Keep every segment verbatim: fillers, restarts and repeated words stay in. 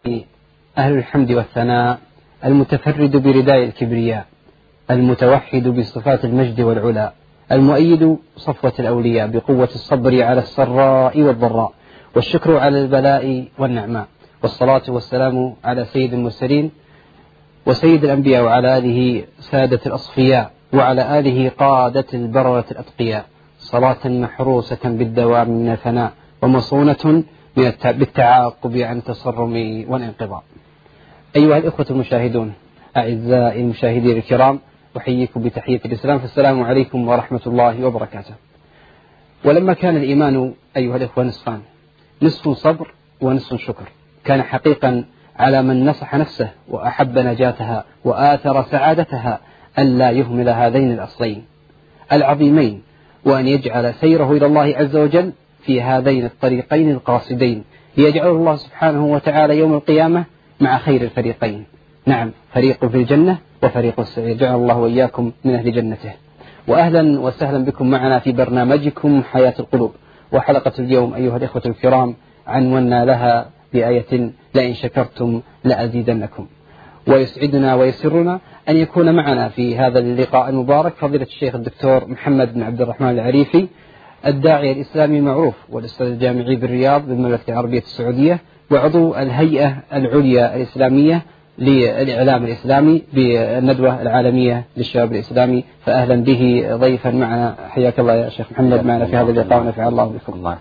أهل الحمد والثناء، المتفرد برداء الكبرياء، المتوحد بصفات المجد والعلا، المؤيد صفوة الأولياء بقوة الصبر على السراء والضراء، والشكر على البلاء والنعماء، والصلاة والسلام على سيد المرسلين وسيد الأنبياء وعلى آله سادة الأصفياء وعلى آله قادة البررة الأتقياء، صلاة محروسة بالدوام من الفناء ومصونة بالتعاقب عن التصرم والانقضاء. أيها الإخوة المشاهدون، أعزائي المشاهدين الكرام، أحييكم بتحية الإسلام، فالسلام عليكم ورحمة الله وبركاته. ولما كان الإيمان أيها الإخوة نصفان، نصف صبر ونصف شكر، كان حقيقا على من نصح نفسه وأحب نجاتها وآثر سعادتها ألا يهمل هذين الأصلين العظيمين، وأن يجعل سيره إلى الله عز وجل في هذين الطريقين القاصدين، ليجعل الله سبحانه وتعالى يوم القيامة مع خير الفريقين. نعم، فريق في الجنة وفريق السعير، جعل الله وإياكم من أهل جنته. وأهلا وسهلا بكم معنا في برنامجكم حياة القلوب. وحلقة اليوم أيها الإخوة الكرام عنونا لها بآية: لئن شكرتم لأزيدنكم. ويسعدنا ويسرنا أن يكون معنا في هذا اللقاء المبارك فضيلة الشيخ الدكتور محمد بن عبد الرحمن العريفي، الداعية الإسلامي المعروف والأستاذ الجامعي بالرياض بالمملكة العربية السعودية، وعضو الهيئة العليا الإسلامية للإعلام الإسلامي بالندوة العالمية للشباب الإسلامي. فأهلا به ضيفا معنا، حياك الله يا شيخ محمد معنا في هذا اللقاء، ونفع الله بكم.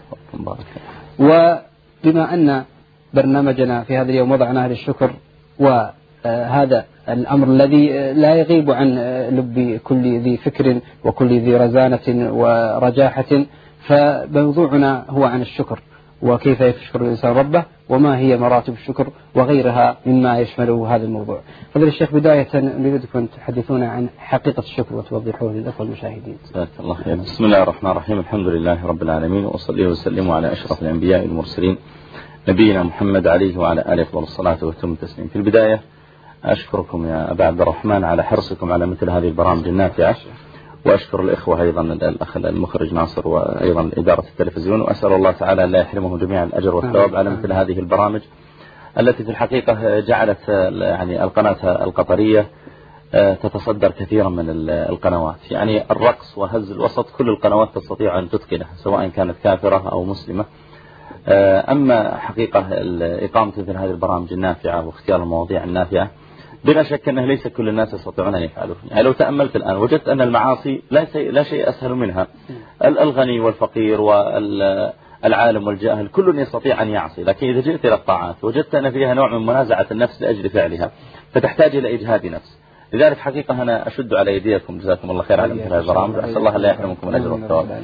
وبما أن برنامجنا في هذا اليوم وضعناه للشكر، وهذا الأمر الذي لا يغيب عن لب كل ذي فكر وكل ذي رزانة ورجاحة، فموضوعنا هو عن الشكر، وكيف يشكر الإنسان ربه، وما هي مراتب الشكر، وغيرها مما يشمله هذا الموضوع. فضل الشيخ، بداية نريدكم أن تحدثونا عن حقيقة الشكر وتوضحوه للأخوة المشاهدين. الله خير. بسم الله الرحمن الرحيم، الحمد لله رب العالمين، وصلي وسلم على أشرف الأنبياء والمرسلين نبينا محمد عليه وعلى آله أفضل الصلاة والتم التسليم. في البداية أشكركم يا أبا عبد الرحمن على حرصكم على مثل هذه البرامج النافعة، وأشكر الإخوة أيضا الأخ المخرج ناصر وأيضا إدارة التلفزيون، وأسأل الله تعالى أن لا يحرمهم جميعا الأجر والثواب على مثل هذه البرامج التي في الحقيقة جعلت يعني القناة القطرية تتصدر كثيرا من القنوات. يعني الرقص وهز الوسط كل القنوات تستطيع أن تتقنه سواء كانت كافرة أو مسلمة. أما حقيقة إقامة مثل هذه البرامج النافعة واختيار المواضيع النافعة بلا شك أنه ليس كل الناس يستطيعون أن يفعلوا. يعني لو تأملت الآن وجدت أن المعاصي لا شيء, لا شيء أسهل منها. الغني والفقير والعالم والجاهل كل يستطيع أن يعصي، لكن إذا جئت إلى الطاعات وجدت أن فيها نوع من منازعة النفس لأجل فعلها، فتحتاج إلى إجهاد نفس. لذلك حقيقة أنا أشد على يديكم، جزاكم الله خير على مثل هذه البرامج، أسأل الله لا يحرمكم من الأجر والثواب.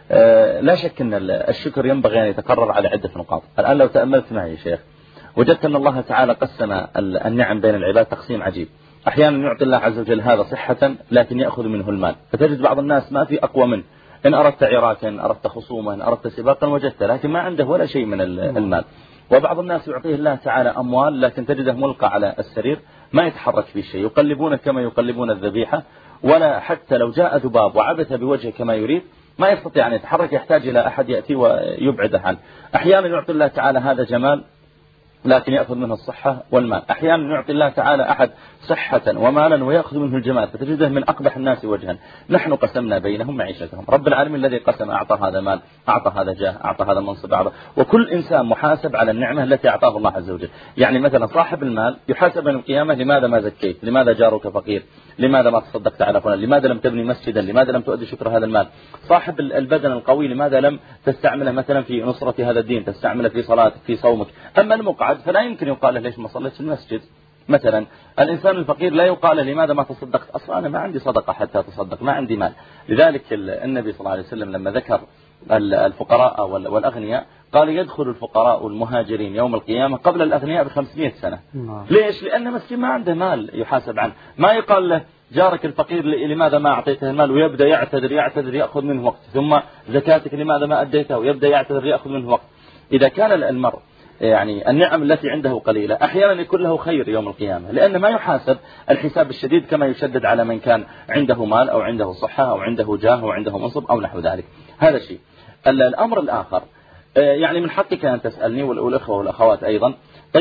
لا شك أن الشكر ينبغي أن يتقرر على عدة نقاط. الآن لو تأملت معي يا شيخ وجدت أن الله تعالى قسم النعم بين العباد تقسيم عجيب. أحيانا يعطي الله عز وجل هذا صحة لكن يأخذ منه المال، فتجد بعض الناس ما في أقوى منه، إن أردت عراكا، إن أردت خصوما، إن أردت سباقا وجدت، لكن ما عنده ولا شيء من المال. وبعض الناس يعطيه الله تعالى أموال لكن تجده ملقى على السرير ما يتحرك في شيء، يقلبون كما يقلبون الذبيحة، ولا حتى لو جاء ذباب وعبث بوجهه كما يريد ما يستطيع أن يتحرك، يحتاج إلى أحد يأتي ويبعده عنه. أحيانا يعطي الله تعالى هذا جمال لكن يأخذ منه الصحة والمال. أحيانا يعطي الله تعالى أحد صحة ومالا ويأخذ منه الجمال، فتجده من أقبح الناس وجها. نحن قسمنا بينهم معيشتهم. رب العالمين الذي قسم أعطى هذا مال، أعطى هذا جاه، أعطى هذا منصب، أعطى، وكل إنسان محاسب على النعمة التي أعطاه الله عز وجل. يعني مثلا صاحب المال يحاسب يوم القيامة: لماذا ما زكيت؟ لماذا جارك فقير؟ لماذا ما تصدقت على فلان؟ لماذا لم تبني مسجدا؟ لماذا لم تؤدي شكر هذا المال؟ صاحب البدن القوي لماذا لم تستعمله مثلا في نصرة هذا الدين، تستعمله في صلاتك، في صومك؟ أما المقعد فلا يمكن يقال له ليش ما صليت في المسجد مثلا. الإنسان الفقير لا يقال له لماذا ما تصدقت؟ أصلا أنا ما عندي صدقة حتى أتصدق، ما عندي مال. لذلك النبي صلى الله عليه وسلم لما ذكر الفقراء والأغنياء قال: يدخل الفقراء والمهاجرين يوم القيامة قبل الأغنياء بخمسمائة سنة. ليش؟ لأن مسكين ما عنده مال يحاسب عنه. ما يقال له جارك الفقير لماذا ما أعطيته المال، ويبدأ يعتذر يعتذر يأخذ منه وقت، ثم زكاتك لماذا ما أديتها، ويبدأ يعتذر يأخذ منه وقت. إذا كان المرء يعني النعم التي عنده قليلة أحيانا يكون له خير يوم القيامة، لأن ما يحاسب الحساب الشديد كما يشدد على من كان عنده مال أو عنده صحة أو عنده جاه أو عنده منصب أو نحو ذلك. هذا شيء. الأمر الآخر، يعني من حقك أن تسألني والأخوة والأخوات أيضا: طيب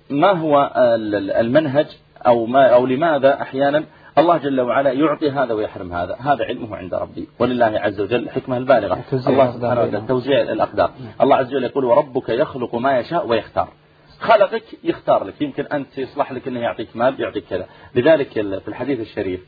ما هو المنهج أو, ما أو لماذا أحيانا الله جل وعلا يعطي هذا ويحرم هذا؟ هذا علمه عند ربي، ولله عز وجل الحكمة البالغة. الله سبحانه وتعالى توزيع الأقدار. الله عز وجل يقول وربك يخلق ما يشاء ويختار. خلقك يختار لك، يمكن أنت يصلح لك أنه يعطيك مال يعطيك كذا. لذلك في الحديث الشريف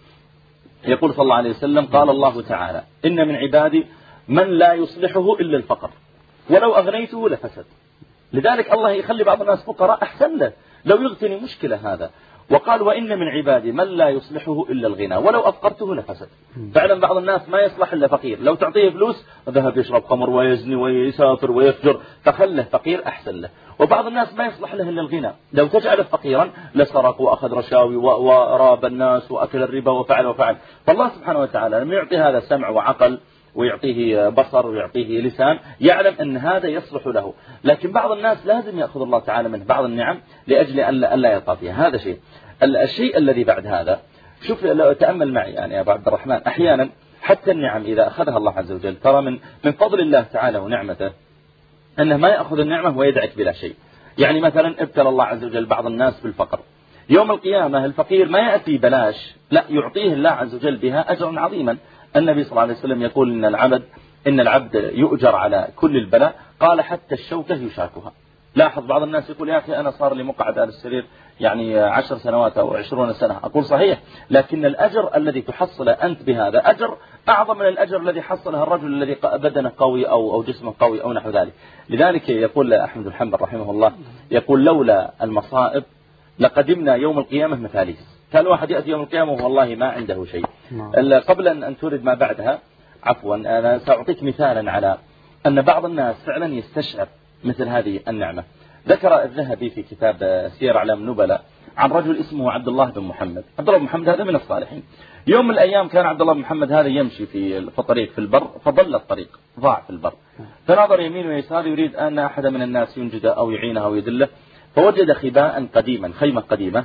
يقول صلى الله عليه وسلم قال الله تعالى إن من عبادي من لا يصلحه إلا الفقر ولو أغنيته لفسد. لذلك الله يخلي بعض الناس فقراء أحسن له، لو يغتني مشكلة هذا. وقال وإن من عبادي من لا يصلحه إلا الغنى ولو أفقرته لفسد. فعلا بعض الناس ما يصلح إلا فقير، لو تعطيه فلوس ذهب يشرب خمر ويزني ويسافر ويفجر، فخله فقير أحسن له. وبعض الناس ما يصلح له إلا الغنى، لو تجعله فقيرا لسرق وأخذ رشاوي وراب الناس وأكل الربا وفعل وفعل. فالله سبحانه وتعالى لما يعطي هذا سمع وعقل ويعطيه بصر ويعطيه لسان يعلم أن هذا يصلح له. لكن بعض الناس لازم يأخذ الله تعالى منه بعض النعم لأجل أن لا يطغى فيها. هذا شيء. الشيء الذي بعد هذا، شوف لو تأمل معي يعني يا أبو عبد الرحمن، أحيانا حتى النعم إذا أخذها الله عز وجل ترى من من فضل الله تعالى ونعمته أنه ما يأخذ النعمة ويدعك بلا شيء. يعني مثلا ابتلى الله عز وجل بعض الناس بالفقر، يوم القيامة الفقير ما يأتي بلاش، لا يعطيه الله عز وجل بها أجرا عظيما. النبي صلى الله عليه وسلم يقول إن العبد إن العبد يؤجر على كل البلاء، قال حتى الشوكة يشاكها. لاحظ بعض الناس يقول يا أخي أنا صار لي مقعد على السرير يعني عشر سنوات أو عشرون سنة. أقول صحيح، لكن الأجر الذي تحصله أنت بهذا أجر أعظم من الأجر الذي حصله الرجل الذي بدنه قوي أو أو جسمه قوي أو نحو ذلك. لذلك يقول أحمد بن حنبل رحمه الله يقول لولا المصائب لقدمنا يوم القيامة مثاليس. كان واحد يأتي يوم القيامة والله ما عنده شيء. قبل أن تورد ما بعدها عفوا أنا سأعطيك مثالا على أن بعض الناس فعلا يستشعر مثل هذه النعمة. ذكر الذهبي في كتاب سير أعلام النبلاء عن رجل اسمه عبد الله بن محمد. عبد الله بن محمد هذا من الصالحين. يوم من الأيام كان عبد الله بن محمد هذا يمشي في الطريق في البر، فضل الطريق ضاع في البر، فنظر يمين ويسار يريد أن أحد من الناس ينجده أو يعينه أو يدله، فوجد خباء قديما، خيمة قديمة،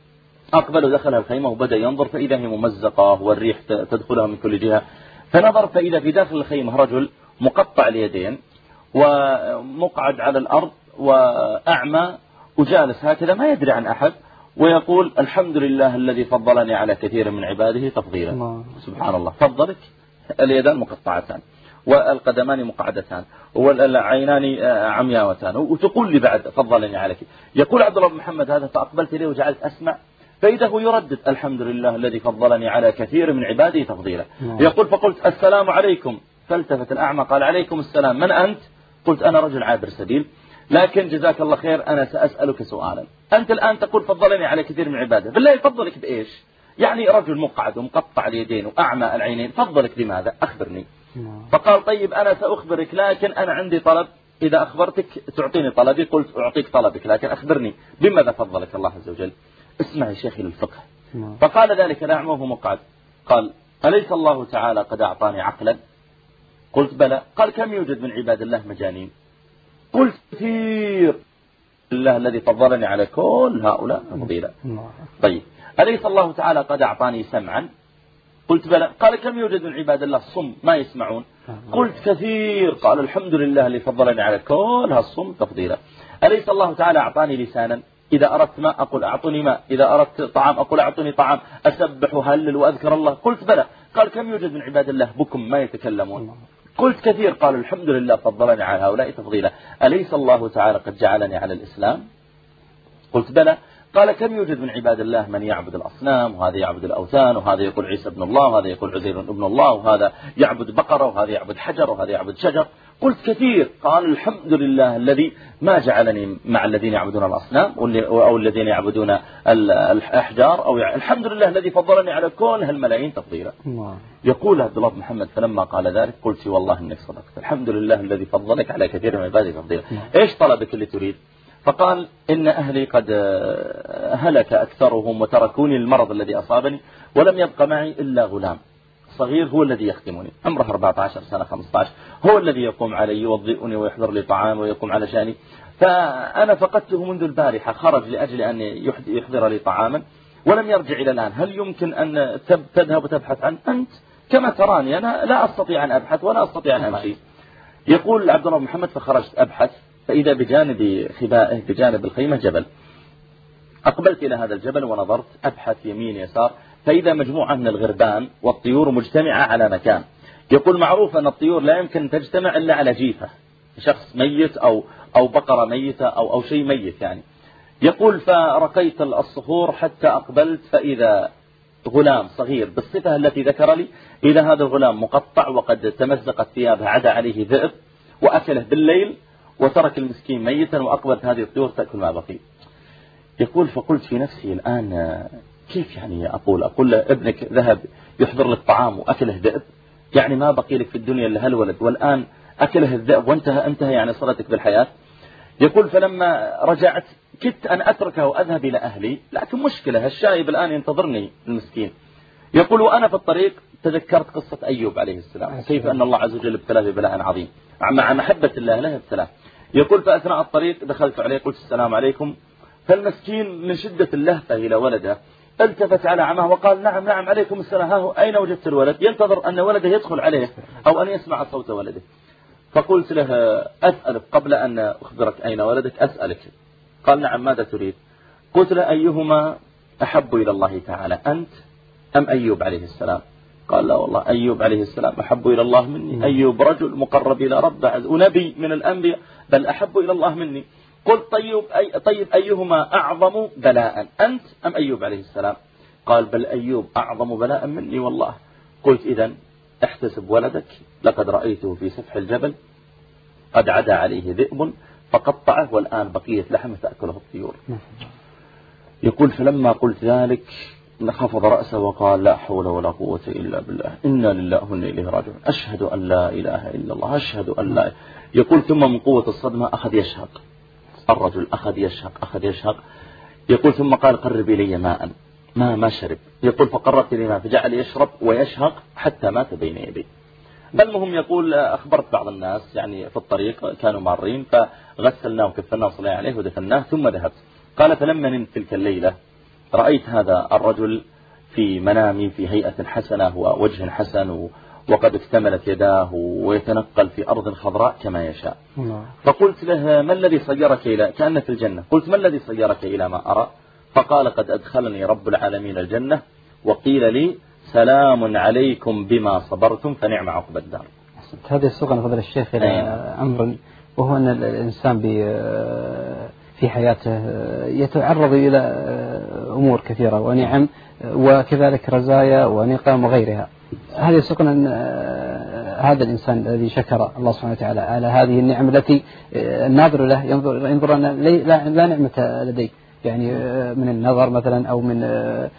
أقبل ودخلها الخيمة وبدأ ينظر فإذا هي ممزقة والريح تدخلها من كل جهة. فنظر فإذا في داخل الخيمة رجل مقطع اليدين ومقعد على الأرض وأعمى وجالس هكذا ما يدري عن أحد، ويقول الحمد لله الذي فضلني على كثير من عباده تفضيلا. الله. سبحان الله، فضلك. اليدان مقطعتان والقدمان مقعدتان والعينان عمياوتان، وتقول لي بعد فضلني عليك. يقول عبد الله بن محمد هذا فأقبلت إليه وجعلت أسمع فإذا هو يردد الحمد لله الذي فضلني على كثير من عباده تفضيلا. الله. يقول فقلت السلام عليكم، فالتفت الأعمى قال عليكم السلام، من أنت؟ قلت أنا رجل عابر سبيل، لكن جزاك الله خير أنا سأسألك سؤالا. أنت الآن تقول فضلني على كثير من عباده، بالله يفضلك بإيش؟ يعني رجل مقعد ومقطع اليدين وأعمى العينين، فضلك بماذا؟ أخبرني. فقال طيب أنا سأخبرك، لكن أنا عندي طلب، إذا أخبرتك تعطيني طلبي. قلت أعطيك طلبك، لكن أخبرني بماذا فضلك الله عز وجل؟ اسمع يا شيخي للفقه. فقال ذلك الأعمى وهو مقعد، قال أليس الله تعالى قد أعطاني عقلا؟ قلت بلى. قال كم يوجد من عباد الله مجانين؟ قلت كثير، الله الذي فضلني على كل هؤلاء فضيلة. طيب أليس الله تعالى قد أعطاني سمعا؟ قلت بلى. قال كم يوجد من عباد الله صم ما يسمعون؟ قلت كثير. قال الحمد لله الذي فضلني على كل هالصم تفضيلا. أليس الله تعالى أعطاني لسانا، إذا أردت ماء أقول أعطني ماء، إذا أردت طعام أقول أعطني طعام، أسبح وهلل وأذكر الله؟ قلت بلى. قال كم يوجد من عباد الله بكم ما يتكلمون؟ قلت كثير. قال الحمد لله فضلني على هؤلاء تفضيلا. أليس الله تعالى قد جعلني على الإسلام؟ قلت بلى. قال كم يوجد من عباد الله من يعبد الأصنام، وهذا يعبد الأوثان، وهذا يقول عيسى ابن الله، وهذا يقول عزير ابن الله، وهذا يعبد بقرة، وهذا يعبد حجر، وهذا يعبد شجر؟ قلت كثير. قال الحمد لله الذي ما جعلني مع الذين يعبدون الأصنام أو الذين يعبدون الأحجار، أو الحمد لله الذي فضلني على كل هالملايين تفضيلا. يقول عبد الله بن محمد فلما قال ذلك قلت والله إنك صدقت، الحمد لله الذي فضلك على كثير من عباده تفضيلا. إيش طلبك اللي تريد؟ فقال إن أهلي قد هلك أكثرهم وتركوني المرض الذي أصابني، ولم يبق معي إلا غلام صغير هو الذي يخدمني، عمره أربعة عشر سنة خمسة عشر، هو الذي يقوم علي يوضئني ويحضر لي طعام ويقوم على شاني. فأنا فقدته منذ البارحة، خرج لأجل أن يحضر لي طعاما ولم يرجع إلى الآن. هل يمكن أن تذهب وتبحث عنه؟ أنت كما تراني أنا لا أستطيع أن أبحث ولا أستطيع أن أمشي. يقول عبد الله بن محمد فخرجت أبحث، فإذا بجانب خبائه بجانب الخيمة جبل، أقبلت إلى هذا الجبل ونظرت أبحث يمين يسار، فإذا مجموعة من الغربان والطيور مجتمعة على مكان. يقول معروف أن الطيور لا يمكن تجتمع إلا على جيفة، شخص ميت أو أو بقرة ميتة أو أو شيء ميت يعني. يقول فرقيت الصخور حتى أقبلت، فإذا غلام صغير بالصفة التي ذكر لي، إذا هذا الغلام مقطع وقد تمزقت ثيابه، عدا عليه ذئب وأكله بالليل وترك المسكين ميتا، وأقبلت هذه الطيور تأكل ما بقي. يقول فقلت في نفسي الآن كيف يعني أقول أقول ابنك ذهب يحضر لك طعام وأكله ذئب، يعني ما بقي لك في الدنيا إلا هالولد، والآن أكله الذئب وانتهى انتهى يعني صلتك بالحياة. يقول فلما رجعت كدت أن أتركه وأذهب إلى أهلي، لكن مشكلة الشايب الآن ينتظرني المسكين. يقول وأنا في الطريق تذكرت قصة أيوب عليه السلام، كيف أن الله عز وجل ابتلاه ببلاء عظيم مع محبة الله له ابتلاه. يقول فأثناء الطريق دخلت عليه قلت السلام عليكم، فالمسكين من شدة اللهفة إلى ولده التفت على عمه وقال نعم نعم عليكم السلام، ها أين وجدت الولد؟ ينتظر أن ولده يدخل عليه أو أن يسمع صوت ولده. فقلت له أسألك قبل أن أخبرك أين ولدك أسألك. قال نعم ماذا تريد؟ قلت له أيهما أحب إلى الله تعالى، أنت أم أيوب عليه السلام؟ قال لا والله أيوب عليه السلام أحب إلى الله مني، أيوب رجل مقرب إلى ربه ونبي من الأنبياء، بل أحب إلى الله مني. قلت طيب, أي طيب أيهما أعظم بلاء، أنت أم أيوب عليه السلام؟ قال بل أيوب أعظم بلاء مني والله. قلت إذن احتسب ولدك، لقد رأيته في سفح الجبل قد عدا عليه ذئب فقطعه، والآن بقية لحمه تأكله الطيور. يقول فلما قلت ذلك خفض رأسه وقال لا حول ولا قوة إلا بالله، إنا لله وإنا إليه راجعون، أشهد أن لا إله إلا الله، أشهد أن لا. يقول ثم من قوة الصدمة أخذ يشهق الرجل، أخذ يشهق أخذ يشهق. يقول ثم قال قرب إلي ماء، ما ما شرب. يقول فقربت إلي ماء فجعل يشرب ويشهق حتى مات بين يدي. المهم يقول أخبرت بعض الناس يعني في الطريق كانوا مارين، فغسلناه وكفناه وصلينا عليه ودفناه ثم ذهبت. قال فلما نمت تلك الليلة رأيت هذا الرجل في منامي في هيئة حسنة ووجه حسن وقد اكتملت يداه ويتنقل في أرض خضراء كما يشاء. فقلت له ما الذي صيرك إلى كأنك في الجنة؟ قلت ما الذي صيرك إلى ما أرى؟ فقال قد أدخلني رب العالمين الجنة وقيل لي سلام عليكم بما صبرتم فنعم عقب الدار. هذه الصورة نفضل الشيخ إلى أمر، وهو أن الإنسان في حياته يتعرض إلى أمور كثيرة ونعم وكذلك رزايا ونقم وغيرها. هذه السكنة هذا الإنسان الذي شكر الله سبحانه وتعالى على هذه النعم التي الناظر له ينظر, ينظر أن لا, لا نعمة لديه، يعني من النظر مثلا أو من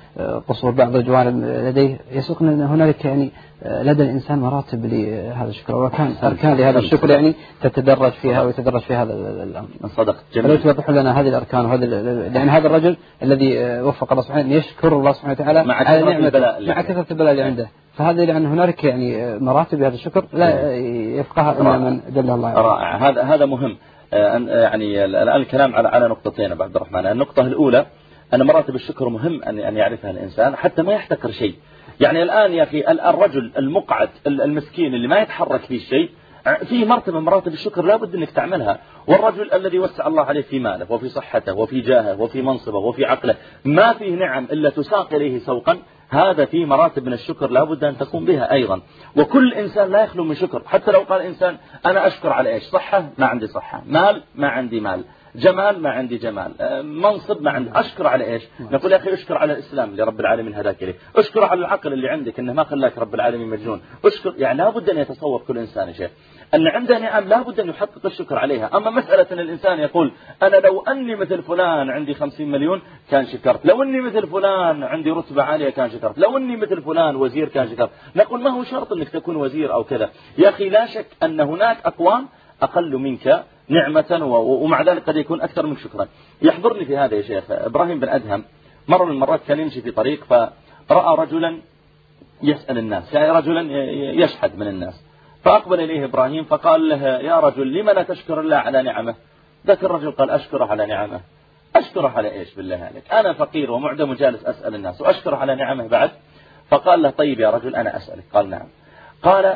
قصور بعض الجوانب لديه، يسوق أن هنالك يعني لدى الإنسان مراتب لهذا الشكر، وكان أركان لهذا الشكر يعني تتدرج فيها ويتدرج في هذا الأمر. صدق جميل. فلو توضح لنا هذه الأركان وهذا يعني هذا الرجل الذي وفق الله سبحانه يشكر الله سبحانه وتعالى مع على نعمته مع كثرة البلاء اللي عنده، فهذا لأن هنالك يعني مراتب هذا الشكر لا يفقهها إلا من دل الله عليه. رائع. هذا هذا مهم. يعني الآن الكلام على على نقطتين أبو عبد الرحمن. النقطة الأولى أن مراتب الشكر مهم أن أن يعرفها الإنسان حتى ما يحتقر شيء. يعني الآن يا أخي الرجل المقعد المسكين اللي ما يتحرك فيه شيء فيه مرتبة مراتب الشكر لابد أنك تعملها. والرجل الذي وسع الله عليه في ماله وفي صحته وفي جاهه وفي منصبه وفي عقله ما فيه نعم إلا تساق إليه سوقا، هذا في مراتب من الشكر لابد أن تقوم بها أيضا. وكل إنسان لا يخلو من شكر، حتى لو قال إنسان أنا أشكر على إيش؟ صحة ما عندي صحة، مال ما عندي مال، جمال ما عندي جمال، منصب ما عندي، أشكر على إيش؟ نقول يا أخي أشكر على الإسلام اللي رب العالمين هداك إليه، أشكر على العقل اللي عندك إنه ما خلاك رب العالمين مجنون، أشكر. يعني لابد أن يتصور كل إنسان شيء أن عنده نعم لابد أن يحقق الشكر عليها. أما مسألة أن الإنسان يقول أنا لو أني مثل فلان عندي خمسين مليون كان شكرت، لو أني مثل فلان عندي رتبة عالية كان شكرت، لو أني مثل فلان وزير كان شكرت. نقول ما هو شرط أنك تكون وزير أو كذا يا أخي، لا شك أن هناك أقوام أقل منك نعمة ومع ذلك قد يكون أكثر منك شكرا. يحضرني في هذا يا شيخ إبراهيم بن أدهم مرة من المرات كان يمشي في طريق فرأى رجلا يسأل الناس، يعني رجلا يشحد من الناس، فأقبل إليه إبراهيم فقال له يا رجل لما لا تشكر الله على نعمه؟ ذاك الرجل قال أشكره على نعمه. أشكره على إيش بالله عليك؟ أنا فقير ومعدم جالس أسأل الناس وأشكره على نعمه بعد؟ فقال له طيب يا رجل أنا أسألك. قال نعم. قال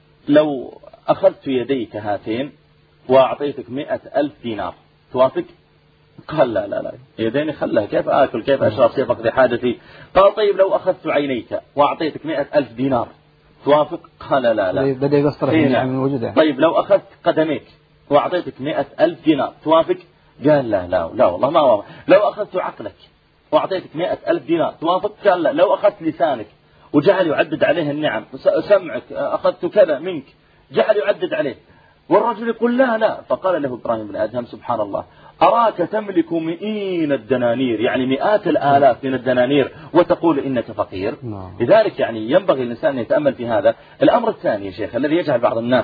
لو أخذت يديك هاتين وأعطيتك مئة ألف دينار توافق؟ قال لا لا لا يديني خلها، كيف آكل كيف أشرب كيف أقضي حاجتي؟ قال طيب لو أخذت عينيك وأعطيتك مئة ألف دينار توافق؟ قال لا لا. بدأ يقصر النعم من وجوده. طيب لو أخذت قدميك وأعطيتك مئة ألف دينار توافق؟ قال لا لا لا والله ما وافق. لو أخذت عقلك وأعطيتك مئة ألف دينار توافق؟ قال لا. لو أخذت لسانك وجعل يعدد عليه النعم، سمعك أخذت كذا منك جعل يعدد عليه، والرجل يقول لا لا. فقال له إبراهيم بن أدهم سبحان الله أراك تملك مئين الدنانير، يعني مئات الآلاف من الدنانير، وتقول إنك فقير. لذلك يعني ينبغي الإنسان أن يتأمل في هذا. الأمر الثاني يا شيخ الذي يجعل بعض الناس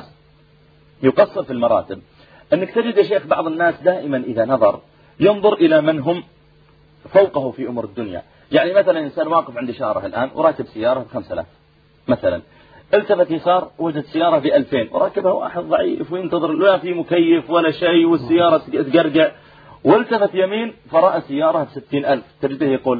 يقصر في المراتب، أنك تجد يا شيخ بعض الناس دائما إذا نظر ينظر إلى من هم فوقه في أمور الدنيا. يعني مثلا إنسان واقف عند إشارة الآن وراكب سيارة بخمسة آلاف مثلا، التفت يسار وجد سيارة بألفين وراكبها واحد ضعيف وينتظر لا في مكيف ولا شيء والسيارة تقرقع، والتفت يمين فرأى سيارة بستين ألف، تجده يقول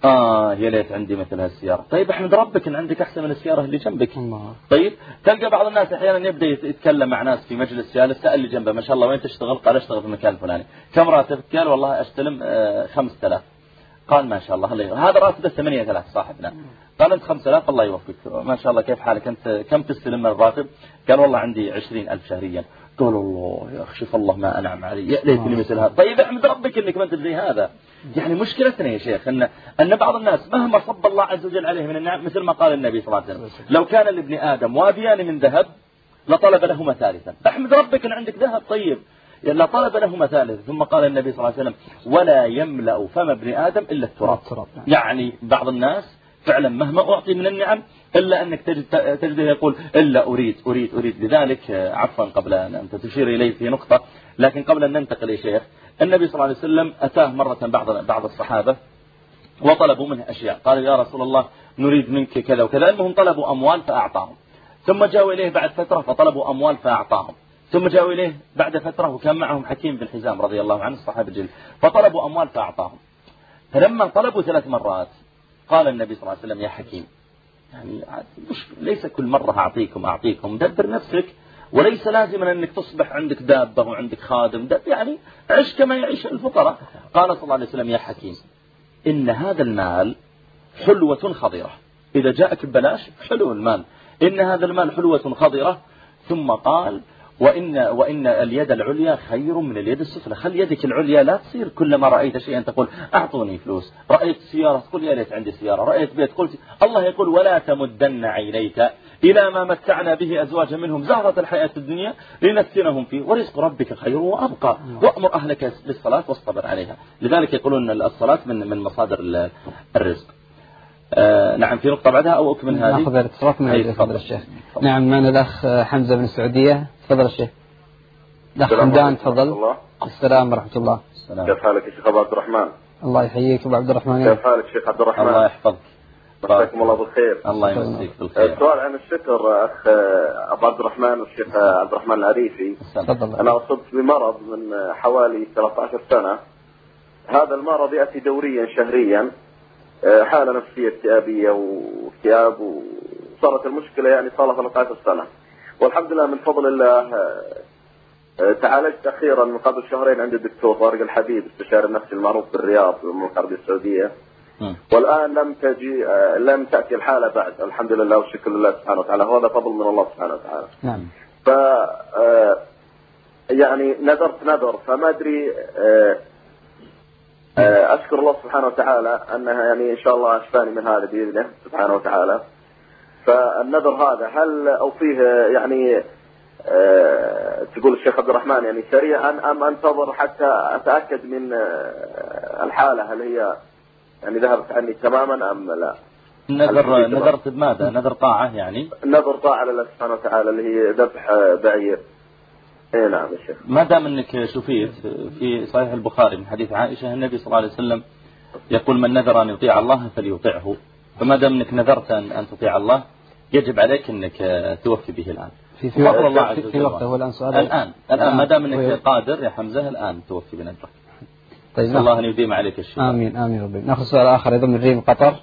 آه يا ليت عندي مثل هالسيارة. طيب احمد ربك إن عندك أحسن من السيارة اللي جنبك. طيب تلقى بعض الناس أحيانا يبدأ يتكلم مع ناس في مجلس جالس، سأل اللي جنبه ما شاء الله وين تشتغل؟ قال أشتغل في المكان الفلاني. كم راتبك؟ قال والله أستلم آه خمسة آلاف. قال ما شاء الله الله يغير. هذا راتبه ثمانية آلاف صاحبنا. قال أنت خمسة آلاف الله يوفقك ما شاء الله كيف حالك أنت كم تستلم من الراتب؟ قال والله عندي عشرين ألف شهريا. قال الله يا أخي شوف الله ما أنعم علي، يا ليتني مثل هذا. طيب احمد ربك إنك ما أنت زي هذا. يعني مشكلتنا يا شيخ أن أن بعض الناس مهما صب الله عز وجل عليه من النعم، مثل ما قال النبي صلى الله عليه وسلم لو كان لابن آدم واديان من ذهب لطلب لهما ثالثا. احمد ربك إن عندك ذهب طيب لا طلب لهما ثالثا. ثم قال النبي صلى الله عليه وسلم ولا يملأ فم ابن آدم إلا التراب. يعني بعض الناس فعلا مهما أعطي من النعم إلا أنك تجد تجده يقول إلا أريد أريد أريد. لذلك عفوا قبل أن أنت تشير إليه في نقطة، لكن قبل أن ننتقل يا شيخ، النبي صلى الله عليه وسلم أتاه مرة بعض بعض الصحابة وطلبوا منه أشياء، قال يا رسول الله نريد منك كذا وكذا، المهم طلبوا أموال فأعطاهم. ثم جاءوا إليه بعد فترة فطلبوا أموال فأعطاهم. ثم جاءوا إليه بعد فترة وكان معهم حكيم بن حزام رضي الله عنه الصحابة الجليل فطلبوا أموال فأعطاهم. فلما طلبوا ثلاث مرات قال النبي صلى الله عليه وسلم يا حكيم يعني مش ليس كل مرة أعطيكم أعطيكم دبر نفسك، وليس لازما أنك تصبح عندك دابة وعندك خادم، يعني عش كما يعيش الفقراء. قال صلى الله عليه وسلم يا حكيم إن هذا المال حلوة خضرة، إذا جاءك ببلاش حلو المال، إن هذا المال حلوة خضرة. ثم قال وإن, وإن اليد العليا خير من اليد السفلى. خل يدك العليا لا تصير كلما رأيت شيئا تقول أعطوني فلوس، رأيت سيارة تقول يا ليت عندي سيارة، رأيت بيت قلت. الله يقول ولا تمدن عينيك إلى ما متعنا به أزواجا منهم زهرة الحياة الدنيا لنفتنهم فيه ورزق ربك خير وأبقى وأمر أهلك بالصلاة واصطبر عليها. لذلك يقولون الصلاة من من مصادر الرزق. آه نعم في نقطة بعدها أو أكمل هذه؟ نأخذ الاتصالات من فضل الشيخ. نعم معنا الأخ حمزة من السعودية، تفضل الشيخ. الأخ حمدان تفضل. السلام ورحمة الله. كيف حالك يا شيخ أبو عبد الرحمن؟ الله يحييك أبو عبد الرحمن. كيف حالك شيخ عبد الرحمن؟ الله يحفظك. مساكم الله بالخير. الله يمسيك بالخير. السؤال عن الشكر أخ أبو عبد الرحمن والشيخ عبد الرحمن العريفي. تفضل. أنا أصبت بمرض من حوالي ثلاثة عشر سنة، هذا المرض يأتي دوريا شهريا، حالة نفسية اكتئابية واكتئاب، وصارت المشكلة يعني صار لها ثلاثة عشر سنة، والحمد لله من فضل الله تعالجت أخيرا من قبل شهرين عند الدكتور طارق الحبيب استشاري النفسي المعروف بالرياض بالمملكة العربية السعودية، والآن لم تجي لم تأتي الحالة بعد، الحمد لله والشكر لله سبحانه وتعالى، وهذا فضل من الله سبحانه وتعالى. نعم. ف يعني نذرت نذر فما أدري، أشكر الله سبحانه وتعالى أنها يعني إن شاء الله أشفاني من هذا بإذنه سبحانه وتعالى. فالنذر هذا هل أوفيه يعني أه تقول الشيخ عبد الرحمن يعني سريعا أم أنتظر حتى أتأكد من الحالة هل هي يعني ذهبت عني تماما أم لا؟ نذر نذرت بماذا؟ نذر طاعة يعني؟ نذر طاعة لله سبحانه وتعالى اللي هي ذبح بعير. اي نعم يا شيخ. ما دام انك شفيت في صحيح البخاري من حديث عائشة النبي صلى الله عليه وسلم يقول من نذر أن يطيع الله فليطيعه، فما دام انك نذرت أن تطيع الله يجب عليك انك توفي به الآن. في في وقت الله عز وجل. في وقته هو الآن سؤال. الآن الآن ما دام انك قادر يا حمزة الآن توفي بنذرك. طيب الله أن يديم عليك الشيء. آمين آمين ربي. نأخذ سؤال آخر أيضا من ريم قطر.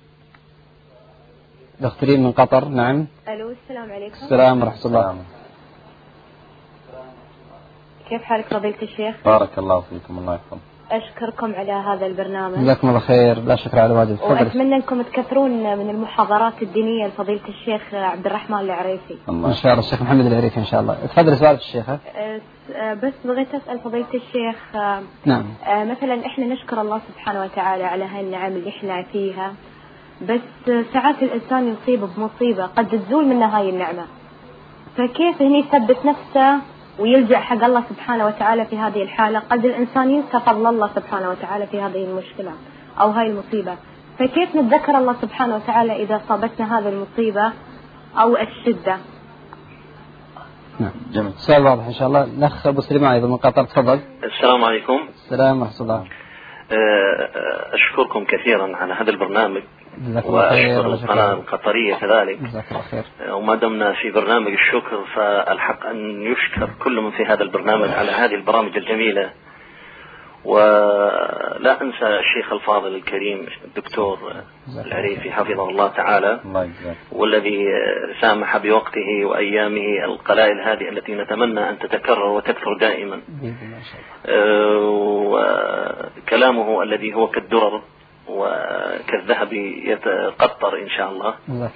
الأخت ريم من قطر. نعم. ألو السلام عليكم. السلام ورحمة الله. كيف حالك فضيلة الشيخ؟ بارك الله فيكم الله يحفظك. أشكركم على هذا البرنامج. جزاكم الله خير. لا شكر على واجب. وأتمنى أنكم تكثرون من المحاضرات الدينية لفضيلة الشيخ عبد الرحمن العريفي. إن شاء الله الشيخ محمد العريفي إن شاء الله. تفضل سؤال الشيخ. بس بغيت أسأل فضيلة الشيخ. نعم. مثلا إحنا نشكر الله سبحانه وتعالى على هاي النعم اللي إحنا فيها، بس ساعات الإنسان يصيب بمصيبة قد تزول منها هاي النعمة، فكيف هني يثبت نفسه ويلجأ حق الله سبحانه وتعالى في هذه الحالة؟ قد الإنسان ينسى فضل الله سبحانه وتعالى في هذه المشكلة أو هاي المصيبة، فكيف نتذكر الله سبحانه وتعالى إذا صابتنا هذه المصيبة أو الشدة؟ نعم جميل. سؤال واضح إن شاء الله. الأخ أبو سليمان أيضا من قطر، تفضل. السلام عليكم. السلام ورحمة الله. أشكركم كثيرا على هذا البرنامج وأشكر القناة القطرية كذلك. وما دمنا في برنامج الشكر فالحق أن يشكر كل من في هذا البرنامج على هذه البرامج الجميلة. ولا أنسى الشيخ الفاضل الكريم الدكتور العريفي حفظه الله تعالى، والذي سامح بوقته وأيامه القلائل هذه التي نتمنى أن تتكرر وتكثر دائما. وكلامه الذي هو كالدرر وكالذهب يتقطر إن شاء الله.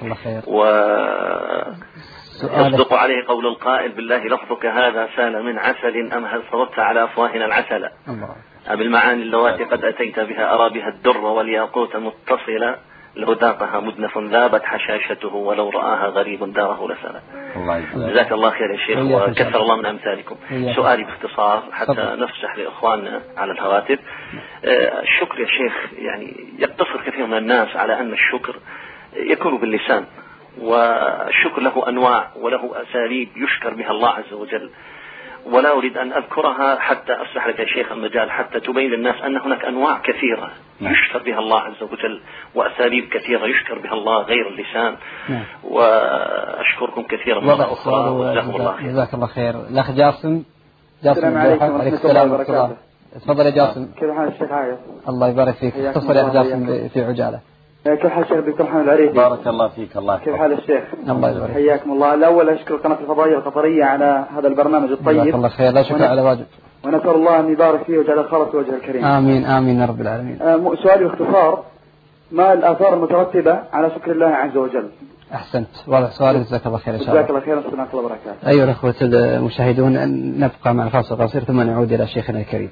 ويصدق عليه قول القائل: بالله لفظك هذا سال من عسل أم هل صببت على أفواهنا العسل. بالمعاني اللواتي قد أتيت بها أرى بها الدر والياقوت متصلة، لو ذاقها مدنف ذابت حشاشته ولو رآها غريب داره لسلا. جزاك الله خير يا شيخ وكثر الله من أمثالكم. سؤالي باختصار حتى نفسح لإخواننا على الهواتف. الشكر يا شيخ يعني يقتصر كثير من الناس على أن الشكر يكون باللسان، والشكر له أنواع وله أساليب يشكر بها الله عز وجل، ولا أريد أن أذكرها حتى أفتح لك يا شيخ المجال حتى تبين للناس أن هناك أنواع كثيرة يشكر بها الله عز وجل وأساليب كثيرة يشكر بها الله غير اللسان. وأشكركم كثيرا مرة أخرى وجزاكم الله خير. جزاك الله خير. الأخ جاسم. السلام عليكم ورحمة الله وبركاته. تفضل يا جاسم. كيف حال الشيخ عايض؟ الله يبارك فيك. اختصر يا جاسم في عجالة. كيف حال الشيخ الدكتور محمد العريفي؟ بارك الله فيك. الله كيف حال الشيخ؟ الله يبارك. حياكم الله. الأول أشكر قناة الفضائية القطرية على هذا البرنامج الطيب. جزاك الله خير. لا شكر على واجب. ونسأل الله أن يبارك فيه وجعل الخالص وجه الكريم. آمين آمين يا رب العالمين. آه سؤالي باختصار: ما الآثار المترتبة على شكر الله عز وجل؟ أحسنت. واضح سؤالك. جزاك الله خير إن شاء الله. جزاك الله خير. السلام عليكم وبركاته. أيها الأخوة المشاهدون، نبقى مع فاصل قصير ثم نعود إلى شيخنا الكريم.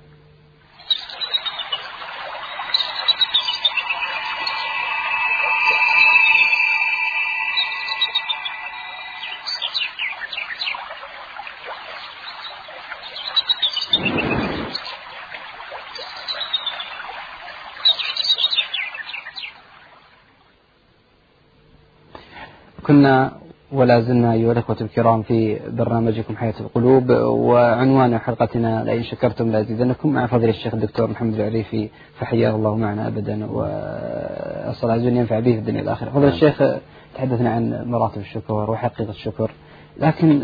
كنا ولا زلنا أيها الأخوة الكرام في برنامجكم حياة القلوب، وعنوان حلقتنا لئن شكرتم لأزيدنكم، مع فضيلة الشيخ الدكتور محمد العريفي فحياه الله معنا أبدا، وأسأل عز وجل ينفع به في الدنيا والآخرة. فضيلة الشيخ تحدثنا عن مراتب الشكر وحقيقة الشكر، لكن